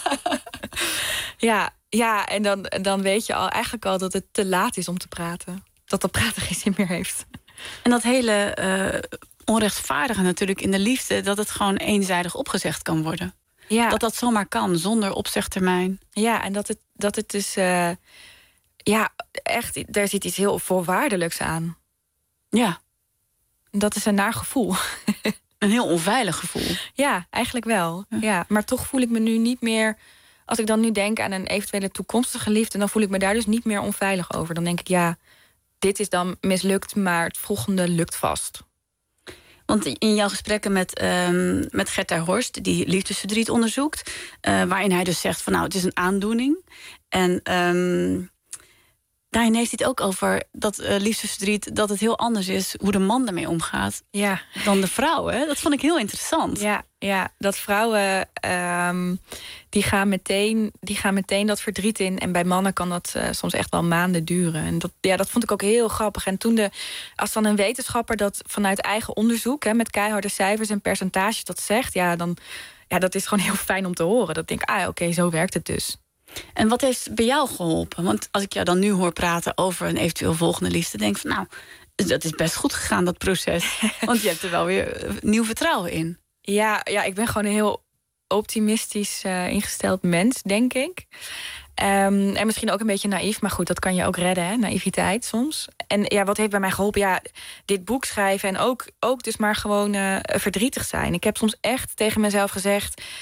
ja, ja, en dan, dan weet je al eigenlijk al dat het te laat is om te praten. Dat dat praten geen zin meer heeft. En dat hele uh, onrechtvaardige natuurlijk in de liefde... dat het gewoon eenzijdig opgezegd kan worden. Ja. Dat dat zomaar kan, zonder opzegtermijn. Ja, en dat het, dat het dus... Uh, ja, echt, daar zit iets heel voorwaardelijks aan. Ja. Dat is een naar gevoel. Een heel onveilig gevoel. Ja, eigenlijk wel. Ja. Ja, maar toch voel ik me nu niet meer... Als ik dan nu denk aan een eventuele toekomstige liefde... dan voel ik me daar dus niet meer onveilig over. Dan denk ik, ja, dit is dan mislukt... maar het volgende lukt vast. Want in jouw gesprekken met, um, met Gert ter Horst... die liefdesverdriet onderzoekt... Uh, waarin hij dus zegt van nou, het is een aandoening. En... Um, daarin heeft hij het ook over dat uh, liefdesverdriet... dat het heel anders is hoe de man ermee omgaat ja. dan de vrouw. Hè? Dat vond ik heel interessant. Ja, ja dat vrouwen um, die gaan, meteen, die gaan meteen dat verdriet in. En bij mannen kan dat uh, soms echt wel maanden duren. En dat, ja, dat vond ik ook heel grappig. En toen de, als dan een wetenschapper dat vanuit eigen onderzoek... Hè, met keiharde cijfers en percentages dat zegt... ja, dan ja, dat is gewoon heel fijn om te horen. Dat denk ik, ah, oké, okay, zo werkt het dus. En wat heeft bij jou geholpen? Want als ik jou dan nu hoor praten over een eventueel volgende liefde... denk ik van nou, dat is best goed gegaan, dat proces. Want je hebt er wel weer nieuw vertrouwen in. Ja, ja ik ben gewoon een heel optimistisch uh, ingesteld mens, denk ik. Um, en misschien ook een beetje naïef, maar goed, dat kan je ook redden, hè? Naïviteit soms. En ja, wat heeft bij mij geholpen? Ja, dit boek schrijven en ook, ook dus maar gewoon uh, verdrietig zijn. Ik heb soms echt tegen mezelf gezegd...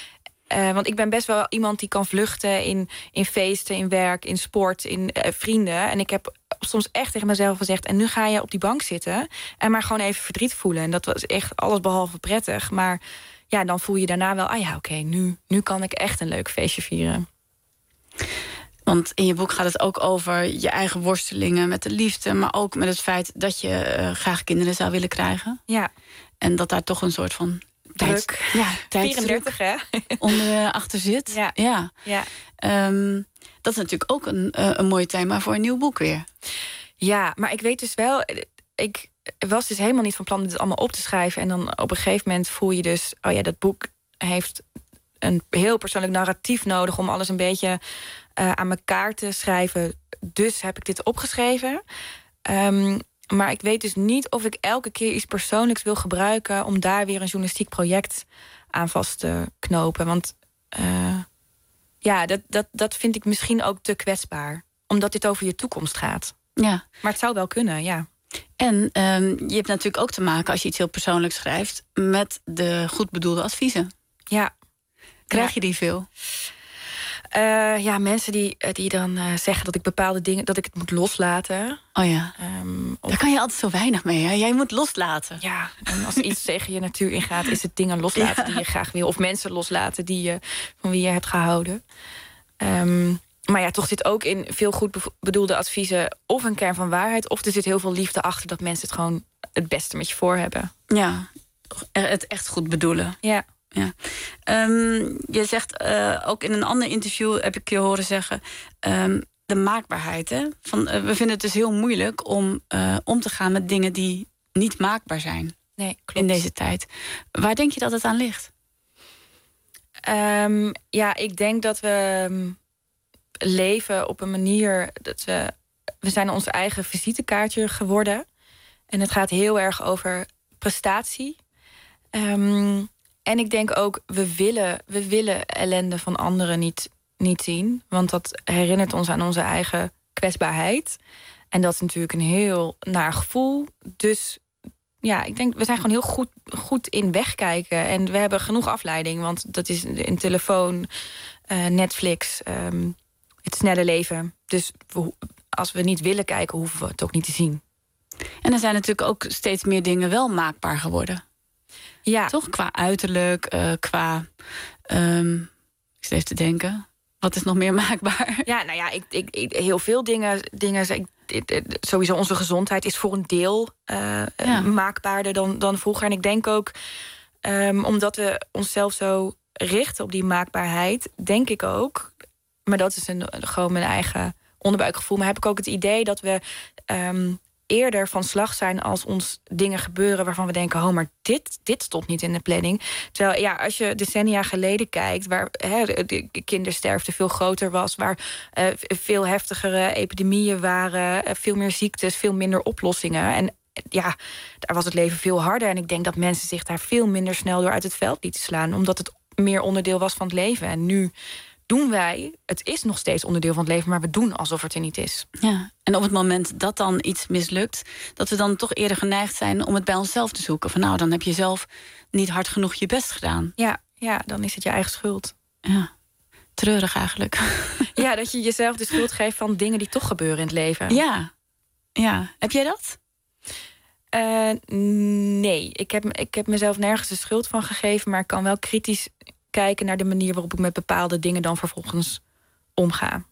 Uh, want ik ben best wel iemand die kan vluchten in, in feesten, in werk, in sport, in uh, vrienden. En ik heb soms echt tegen mezelf gezegd, en nu ga je op die bank zitten en maar gewoon even verdriet voelen. En dat was echt alles behalve prettig. Maar ja, dan voel je daarna wel, ah ja, oké, okay, nu, nu kan ik echt een leuk feestje vieren. Want in je boek gaat het ook over je eigen worstelingen met de liefde, maar ook met het feit dat je uh, graag kinderen zou willen krijgen. Ja. En dat daar toch een soort van tijds, druk. Ja, vierendertig, hè? onder uh, achter zit. Ja. ja. ja. Um, dat is natuurlijk ook een, uh, een mooi thema voor een nieuw boek weer. Ja, maar ik weet dus wel, ik was dus helemaal niet van plan dit allemaal op te schrijven. En dan op een gegeven moment voel je dus, oh ja, dat boek heeft een heel persoonlijk narratief nodig om alles een beetje uh, aan elkaar te schrijven. Dus heb ik dit opgeschreven. Um, maar ik weet dus niet of ik elke keer iets persoonlijks wil gebruiken om daar weer een journalistiek project aan vast te knopen. Want uh, ja, dat, dat, dat vind ik misschien ook te kwetsbaar. Omdat dit over je toekomst gaat. Ja. Maar het zou wel kunnen, ja. En um, je hebt natuurlijk ook te maken, als je iets heel persoonlijks schrijft, met de goed bedoelde adviezen. Ja. Krijg ja. je die veel? Uh, ja, mensen die, die dan uh, zeggen dat ik bepaalde dingen, dat ik het moet loslaten. Oh ja. Um, of... Daar kan je altijd zo weinig mee, hè? Jij moet loslaten. Ja, en als iets tegen je natuur ingaat, is het dingen loslaten ja. die je graag wil. Of mensen loslaten die je, van wie je hebt gehouden. Um, maar ja, toch zit ook in veel goed bedoelde adviezen of een kern van waarheid, of er zit heel veel liefde achter dat mensen het gewoon het beste met je voor hebben. Ja, het echt goed bedoelen. Ja. Ja. Um, je zegt uh, ook in een ander interview, heb ik je horen zeggen, um, de maakbaarheid. Hè? Van, uh, we vinden het dus heel moeilijk om uh, om te gaan met dingen die niet maakbaar zijn. Nee, klopt. In deze tijd. Waar denk je dat het aan ligt? Um, ja, ik denk dat we um, leven op een manier dat we... We zijn ons eigen visitekaartje geworden. En het gaat heel erg over prestatie. Um, En ik denk ook, we willen, we willen ellende van anderen niet, niet zien. Want dat herinnert ons aan onze eigen kwetsbaarheid. En dat is natuurlijk een heel naar gevoel. Dus ja, ik denk, we zijn gewoon heel goed, goed in wegkijken. En we hebben genoeg afleiding. Want dat is een telefoon, uh, Netflix, um, het snelle leven. Dus we, als we niet willen kijken, hoeven we het ook niet te zien. En er zijn natuurlijk ook steeds meer dingen wel maakbaar geworden. Ja. Toch? Qua uiterlijk, uh, qua... Um, ik zit even te denken. Wat is nog meer maakbaar? Ja, nou ja, ik, ik, ik, heel veel dingen... dingen ik, ik, sowieso onze gezondheid is voor een deel uh, ja. maakbaarder dan, dan vroeger. En ik denk ook, um, omdat we onszelf zo richten op die maakbaarheid, denk ik ook... maar dat is een, gewoon mijn eigen onderbuikgevoel... maar heb ik ook het idee dat we... Um, eerder van slag zijn als ons dingen gebeuren waarvan we denken, oh, maar dit, dit stond niet in de planning. Terwijl, ja, als je decennia geleden kijkt, waar he, de kindersterfte veel groter was, waar uh, veel heftigere epidemieën waren, uh, veel meer ziektes, veel minder oplossingen. En ja, daar was het leven veel harder. En ik denk dat mensen zich daar veel minder snel door uit het veld lieten slaan, omdat het meer onderdeel was van het leven. En nu doen wij, het is nog steeds onderdeel van het leven, maar we doen alsof het er niet is. Ja, en op het moment dat dan iets mislukt, dat we dan toch eerder geneigd zijn om het bij onszelf te zoeken. Van nou, dan heb je zelf niet hard genoeg je best gedaan. Ja, ja, dan is het je eigen schuld. Ja, treurig eigenlijk. Ja, dat je jezelf de schuld geeft van dingen die toch gebeuren in het leven. Ja, ja. Heb jij dat? Uh, nee, ik heb, ik heb mezelf nergens de schuld van gegeven, maar ik kan wel kritisch kijken naar de manier waarop ik met bepaalde dingen dan vervolgens omga.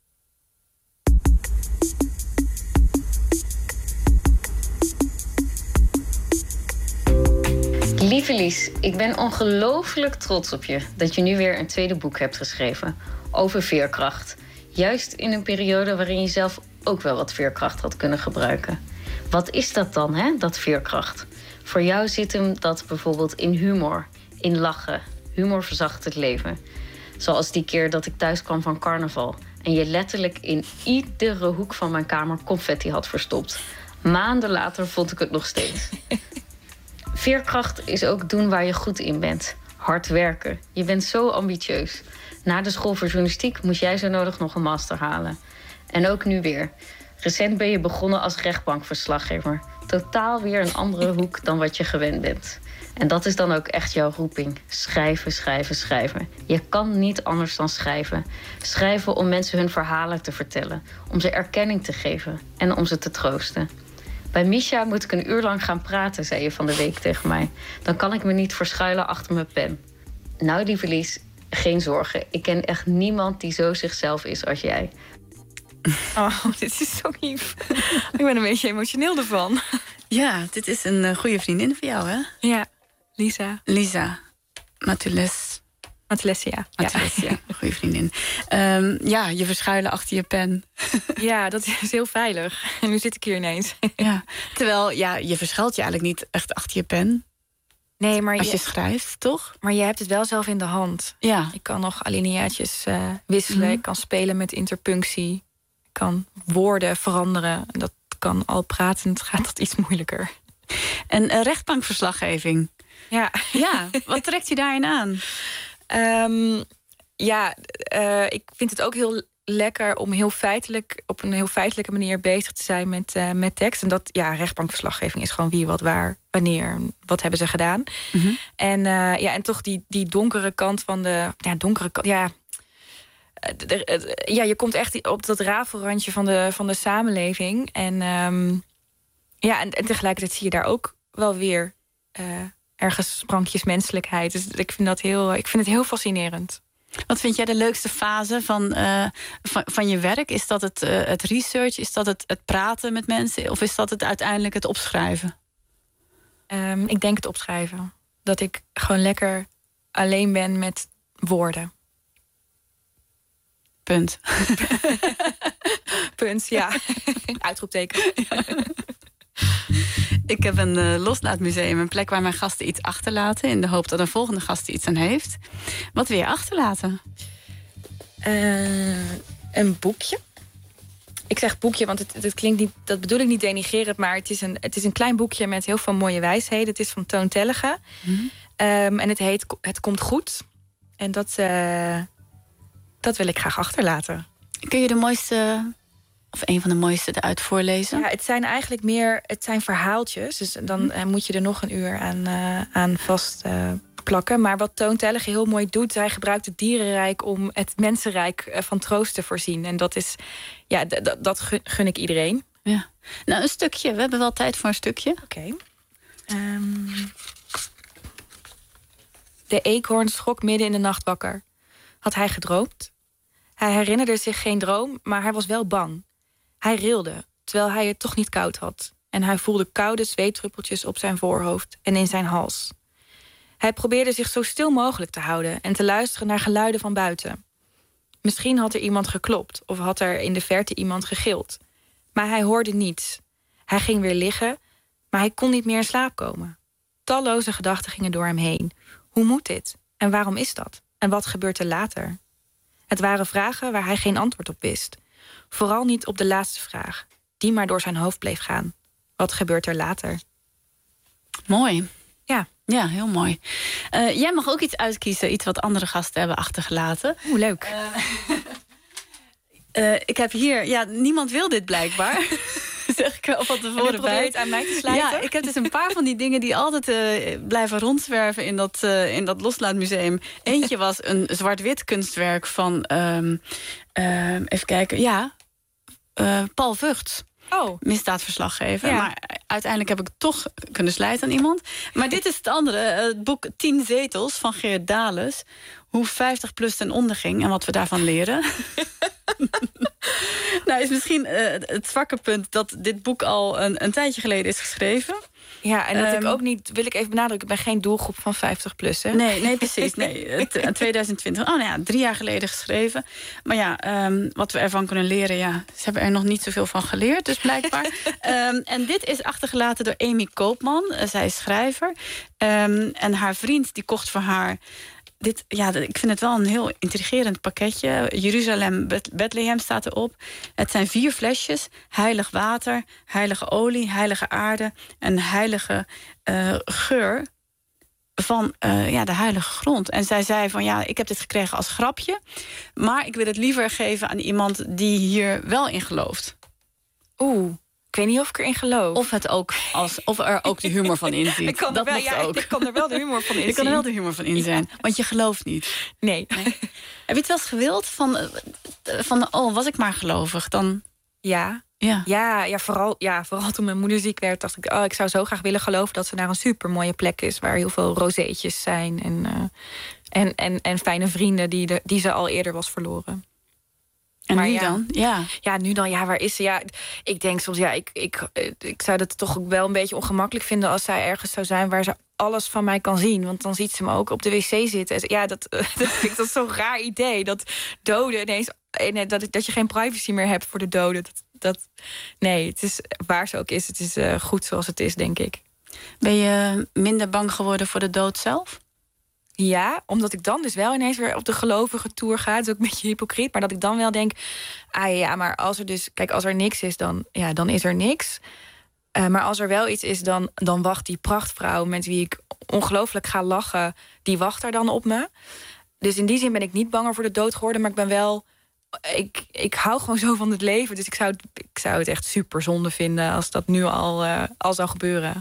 Lieve Lies, ik ben ongelooflijk trots op je dat je nu weer een tweede boek hebt geschreven over veerkracht. Juist in een periode waarin je zelf ook wel wat veerkracht had kunnen gebruiken. Wat is dat dan, hè, dat veerkracht? Voor jou zit hem dat bijvoorbeeld in humor, in lachen. Humor verzacht het leven. Zoals die keer dat ik thuis kwam van carnaval en je letterlijk in iedere hoek van mijn kamer confetti had verstopt. Maanden later vond ik het nog steeds. Veerkracht is ook doen waar je goed in bent. Hard werken. Je bent zo ambitieus. Na de school voor journalistiek moest jij zo nodig nog een master halen. En ook nu weer. Recent ben je begonnen als rechtbankverslaggever. Totaal weer een andere hoek dan wat je gewend bent. En dat is dan ook echt jouw roeping. Schrijven, schrijven, schrijven. Je kan niet anders dan schrijven. Schrijven om mensen hun verhalen te vertellen. Om ze erkenning te geven. En om ze te troosten. Bij Misha moet ik een uur lang gaan praten, zei je van de week tegen mij. Dan kan ik me niet verschuilen achter mijn pen. Nou, lieve Lies, geen zorgen. Ik ken echt niemand die zo zichzelf is als jij. Oh, dit is zo lief. Ik ben een beetje emotioneel ervan. Ja, dit is een uh, goede vriendin voor jou, hè? Ja, Lisa. Lisa Matules. Matulessia. Matulessia, ja. Een goede vriendin. Um, ja, je verschuilen achter je pen. Ja, dat is heel veilig. En nu zit ik hier ineens. Ja. Terwijl, ja, je verschuilt je eigenlijk niet echt achter je pen. Nee, maar als je, je schrijft, toch? Maar je hebt het wel zelf in de hand. Ja. Ik kan nog alineaatjes uh, wisselen. Mm-hmm. Ik kan spelen met interpunctie. Ik kan woorden veranderen. Dat kan al pratend, gaat dat iets moeilijker. En uh, rechtbankverslaggeving. Ja. Ja, wat trekt je daarin aan? Um, ja, uh, ik vind het ook heel lekker om heel feitelijk, op een heel feitelijke manier bezig te zijn met, uh, met tekst. En dat, ja, rechtbankverslaggeving is gewoon wie, wat, waar, wanneer, wat hebben ze gedaan. Mm-hmm. En, uh, ja, en toch die, die donkere kant van de, ja, donkere kant, ja. De, de, de, ja, je komt echt op dat rafelrandje van de, van de samenleving. En, um, ja, en, en tegelijkertijd zie je daar ook wel weer uh, ergens sprankjes menselijkheid. Dus ik vind, dat heel, ik vind het heel fascinerend. Wat vind jij de leukste fase van, uh, van, van je werk? Is dat het, uh, het research? Is dat het, het praten met mensen? Of is dat het uiteindelijk het opschrijven? Um, ik denk het opschrijven. Dat ik gewoon lekker alleen ben met woorden. Punt. Punt, ja. Uitroepteken. Ja. Ik heb een uh, loslaatmuseum, een plek waar mijn gasten iets achterlaten, in de hoop dat een volgende gast er iets aan heeft. Wat wil je achterlaten? Uh, een boekje. Ik zeg boekje, want het, het klinkt niet, dat bedoel ik niet denigrerend, maar het is, een, het is een klein boekje met heel veel mooie wijsheden. Het is van Toon Tellegen. Mm-hmm. Um, en het heet Het Komt Goed. En dat, uh, dat wil ik graag achterlaten. Kun je de mooiste, of een van de mooiste eruit voorlezen? Ja, het zijn eigenlijk meer, het zijn verhaaltjes. Dus dan uh, moet je er nog een uur aan, uh, aan vast uh, plakken. Maar wat Toon Tellegen heel mooi doet, hij gebruikt het dierenrijk om het mensenrijk uh, van troost te voorzien. En dat is, ja, d- d- dat gun, gun ik iedereen. Ja. Nou, een stukje. We hebben wel tijd voor een stukje. Oké. Okay. Um, de eekhoorn schrok midden in de nacht wakker. Had hij gedroomd? Hij herinnerde zich geen droom, maar hij was wel bang. Hij rilde, terwijl hij het toch niet koud had. En hij voelde koude zweetdruppeltjes op zijn voorhoofd en in zijn hals. Hij probeerde zich zo stil mogelijk te houden en te luisteren naar geluiden van buiten. Misschien had er iemand geklopt of had er in de verte iemand gegild. Maar hij hoorde niets. Hij ging weer liggen, maar hij kon niet meer in slaap komen. Talloze gedachten gingen door hem heen. Hoe moet dit? En waarom is dat? En wat gebeurt er later? Het waren vragen waar hij geen antwoord op wist. Vooral niet op de laatste vraag, die maar door zijn hoofd bleef gaan. Wat gebeurt er later? Mooi. Ja. Ja, heel mooi. Uh, jij mag ook iets uitkiezen, iets wat andere gasten hebben achtergelaten. Oeh, leuk. Uh, uh, ik heb hier, ja, niemand wil dit blijkbaar. Zeg ik er al van tevoren bij. Probeer het aan mij te sluiten? Ja, ik heb dus een paar van die dingen die altijd uh, blijven rondzwerven in dat, uh, in dat loslaatmuseum. Eentje was een zwart-wit kunstwerk van, um, uh, even kijken, ja, uh, Paul Vugts. Oh. Misdaadverslaggever. Ja. Maar uiteindelijk heb ik het toch kunnen slijten aan iemand. Maar dit is het andere, het boek Tien Zetels van Geert Dales. Hoe vijftig plus ten onder ging en wat we daarvan leren. Nou, is misschien uh, het zwakke punt dat dit boek al een, een tijdje geleden is geschreven. Ja, en dat um, ik ook niet, wil ik even benadrukken, ik ben geen doelgroep van vijftig plus, hè? Nee, nee, precies. Nee, het, twintig twintig. Oh, nou ja, drie jaar geleden geschreven. Maar ja, um, wat we ervan kunnen leren, ja, ze hebben er nog niet zoveel van geleerd, dus blijkbaar. um, en dit is achtergelaten door Amy Koopman. Uh, zij is schrijver. Um, en haar vriend, die kocht voor haar. Dit, ja, ik vind het wel een heel intrigerend pakketje. Jeruzalem, Bethlehem staat erop. Het zijn vier flesjes. Heilig water, heilige olie, heilige aarde en heilige uh, geur van uh, ja, de heilige grond. En zij zei van, ja, ik heb dit gekregen als grapje, maar ik wil het liever geven aan iemand die hier wel in gelooft. Oeh, Ik weet niet of ik erin geloof. Of, het ook als, of er ook de humor van in zit. Ik kan, dat er wel, mocht ja, ook. ik kan er wel de humor van in Ik kan er wel de humor van in zijn. Ja. Want je gelooft niet. Nee. nee. Heb je het wel eens gewild? Van, van, oh, was ik maar gelovig? Dan... Ja. Ja. Ja, ja, vooral, ja, vooral toen mijn moeder ziek werd, dacht ik, oh, ik zou zo graag willen geloven dat ze naar een supermooie plek is, waar heel veel rozeetjes zijn en, uh, en, en, en fijne vrienden die, de, die ze al eerder was verloren. En maar nu ja, dan? Ja. ja, nu dan, ja, waar is ze? Ja, ik denk soms, ja, ik, ik, ik zou het toch ook wel een beetje ongemakkelijk vinden als zij ergens zou zijn waar ze alles van mij kan zien. Want dan ziet ze me ook op de wc zitten. Ja, dat, dat vind ik dat zo'n raar idee. Dat doden ineens, dat, dat je geen privacy meer hebt voor de doden. Dat, dat, nee, het is waar ze ook is. Het is uh, goed zoals het is, denk ik. Ben je minder bang geworden voor de dood zelf? Ja, omdat ik dan dus wel ineens weer op de gelovige tour ga. Het is ook een beetje hypocriet, maar dat ik dan wel denk, ah ja, maar als er dus, kijk, als er niks is, dan, ja, dan is er niks. Uh, maar als er wel iets is, dan, dan wacht die prachtvrouw met wie ik ongelooflijk ga lachen, die wacht er dan op me. Dus in die zin ben ik niet banger voor de dood geworden, maar ik ben wel, ik, ik hou gewoon zo van het leven. Dus ik zou het, ik zou het echt super zonde vinden als dat nu al, uh, al zou gebeuren.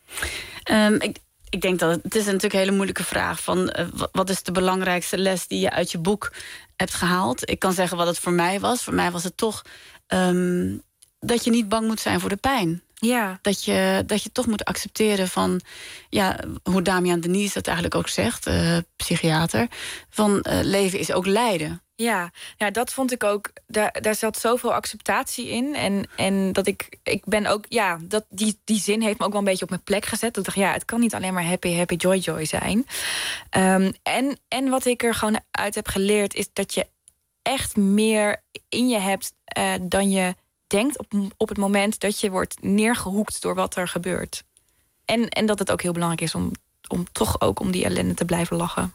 Um, ik, ik denk dat het, het is natuurlijk een hele moeilijke vraag van uh, wat is de belangrijkste les die je uit je boek hebt gehaald? Ik kan zeggen wat het voor mij was. Voor mij was het toch um, dat je niet bang moet zijn voor de pijn. Ja. Dat je, dat je toch moet accepteren van, ja, hoe Damian Denise dat eigenlijk ook zegt, uh, psychiater, van uh, leven is ook lijden. Ja, ja, dat vond ik ook. Daar, daar zat zoveel acceptatie in. En, en dat ik, ik ben ook, ja, dat, die, die zin heeft me ook wel een beetje op mijn plek gezet. Dat ik dacht, ja, het kan niet alleen maar happy, happy, joy, joy zijn. Um, en, en wat ik er gewoon uit heb geleerd, is dat je echt meer in je hebt uh, dan je denkt op, op het moment dat je wordt neergehoekt door wat er gebeurt. En, en dat het ook heel belangrijk is om, om toch ook om die ellende te blijven lachen.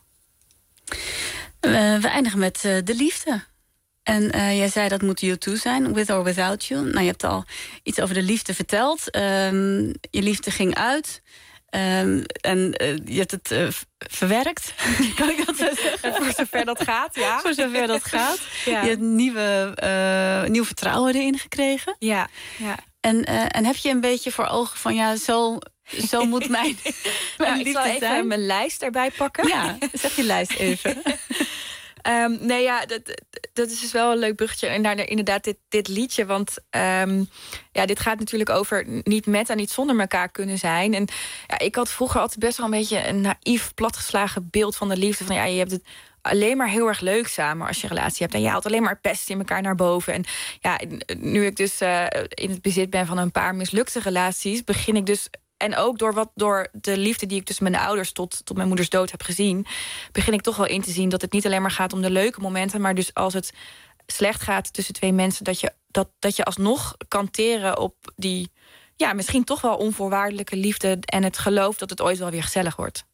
Uh, we eindigen met uh, de liefde. En uh, jij zei dat moet U twee zijn, With or Without You. Nou, je hebt al iets over de liefde verteld. Um, je liefde ging uit. Um, en uh, je hebt het uh, verwerkt. Kan ik dat zo zeggen? Voor zover dat gaat, ja. Voor zover dat gaat. Ja. Je hebt nieuwe, uh, nieuw vertrouwen erin gekregen. Ja, ja. En, uh, en heb je een beetje voor ogen van, ja, zo... Zo moet mijn, mijn nou, liefde ik zal even zijn. mijn lijst erbij pakken. Ja, zeg je lijst even. um, nee, ja, dat, dat is dus wel een leuk bruggetje. En daar inderdaad dit, dit liedje. Want um, ja, dit gaat natuurlijk over niet met en niet zonder elkaar kunnen zijn. En ja, ik had vroeger altijd best wel een beetje een naïef, platgeslagen beeld van de liefde. Van ja, je hebt het alleen maar heel erg leuk samen als je een relatie hebt. En je haalt alleen maar pest in elkaar naar boven. En ja, nu ik dus uh, in het bezit ben van een paar mislukte relaties, begin ik dus. En ook door, wat, door de liefde die ik tussen mijn ouders tot, tot mijn moeders dood heb gezien, begin ik toch wel in te zien dat het niet alleen maar gaat om de leuke momenten, maar dus als het slecht gaat tussen twee mensen, dat je, dat, dat je alsnog kan teren op die, ja, misschien toch wel onvoorwaardelijke liefde en het geloof dat het ooit wel weer gezellig wordt.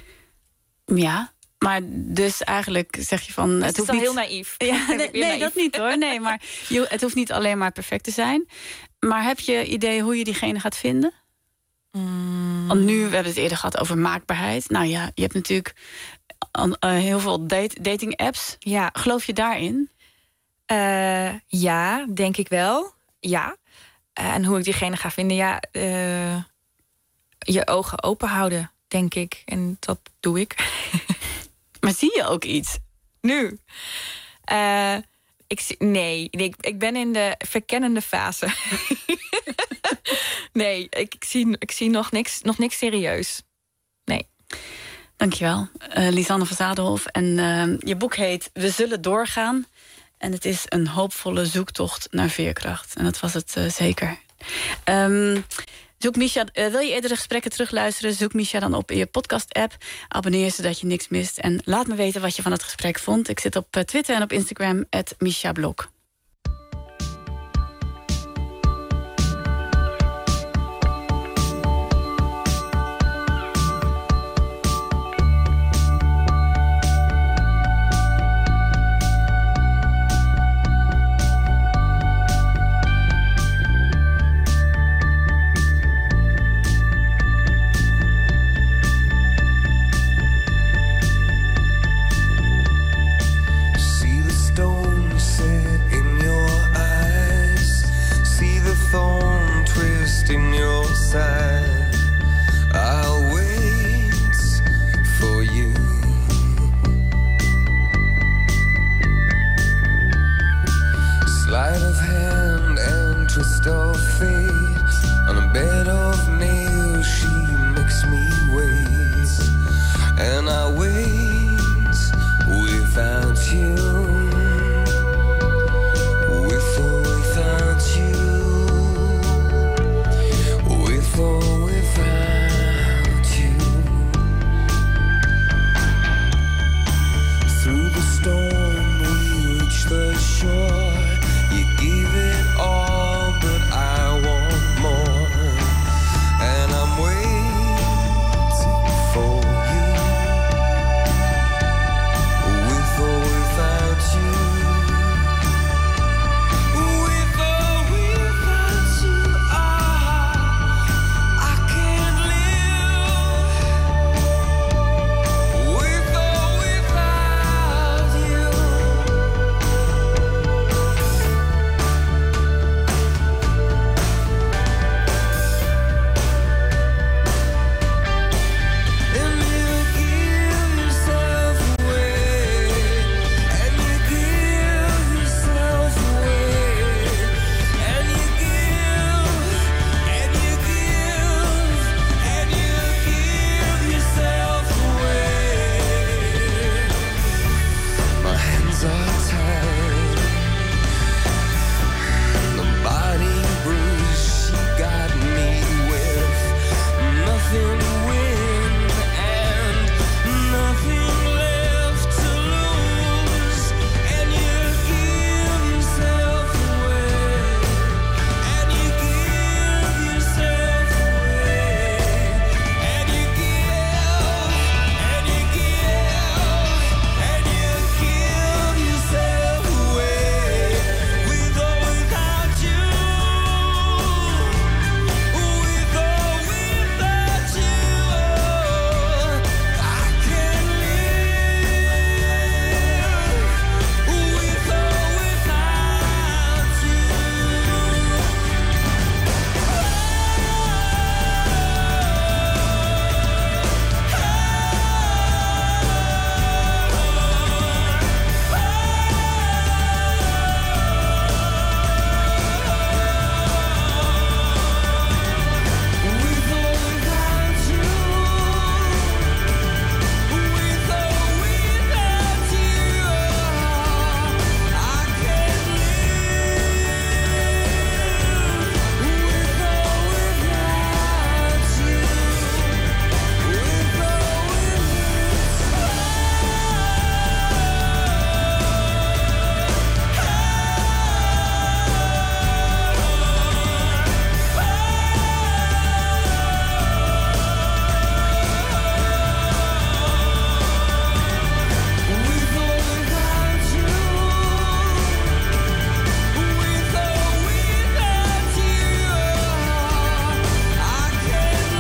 Ja, maar dus eigenlijk zeg je van, Dus het, het hoeft is niet heel naïef. Ja, nee, nee naïef. Dat niet hoor. Nee, maar je, het hoeft niet alleen maar perfect te zijn. Maar heb je idee hoe je diegene gaat vinden? Mm. Want nu, we hebben het eerder gehad over maakbaarheid. Nou ja, je hebt natuurlijk uh, heel veel date, dating apps. Ja. Geloof je daarin? Uh, ja, denk ik wel. Ja. Uh, en hoe ik diegene ga vinden, ja, uh, je ogen open houden, denk ik. En dat doe ik. Maar zie je ook iets? Nu? Uh, ik, nee, ik, ik ben in de verkennende fase. Nee, ik, ik, zie, ik zie nog niks, nog niks serieus. Nee. Dankjewel, uh, Lisanne van Zadelhoff. En uh, je boek heet We zullen doorgaan. En het is een hoopvolle zoektocht naar veerkracht. En dat was het uh, zeker. Um, zoek Misha, uh, wil je eerdere gesprekken terugluisteren? Zoek Misha dan op in je podcast-app. Abonneer zodat je niks mist. En laat me weten wat je van het gesprek vond. Ik zit op uh, Twitter en op Instagram, at Misha Blok. See the stone set twist of fate. On a bed of nails, she makes me wait. And I wait without you. With or without you. With or without you. Through the storm we reach the shore. You gave it all, but I want more. And I'm waiting for you. With or without you. With or without you. Ah, I can't live. With or without you. And you give yourself away. And you give yourself away. And you give, and you give, and you give yourself away. My hands are tied. The body bruised, she got me with nothing to win and nothing left to lose. And you give yourself away. And you give yourself away. And you give, and you give, and you give yourself away. With or without you. With or without you. I can't live. With or without you. With or without you. With or without you. I can't live. With or without you. With or With or without you. With or without you. I can't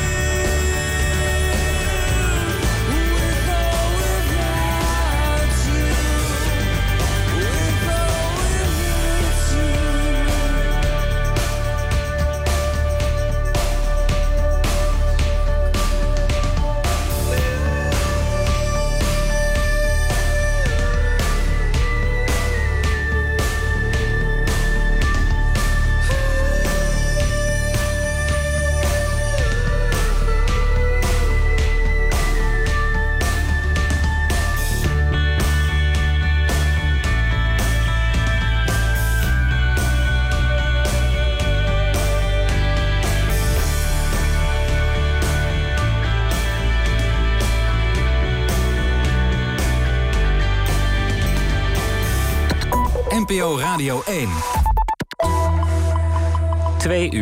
live. With or without you. With or N P O Radio één. Twee uur.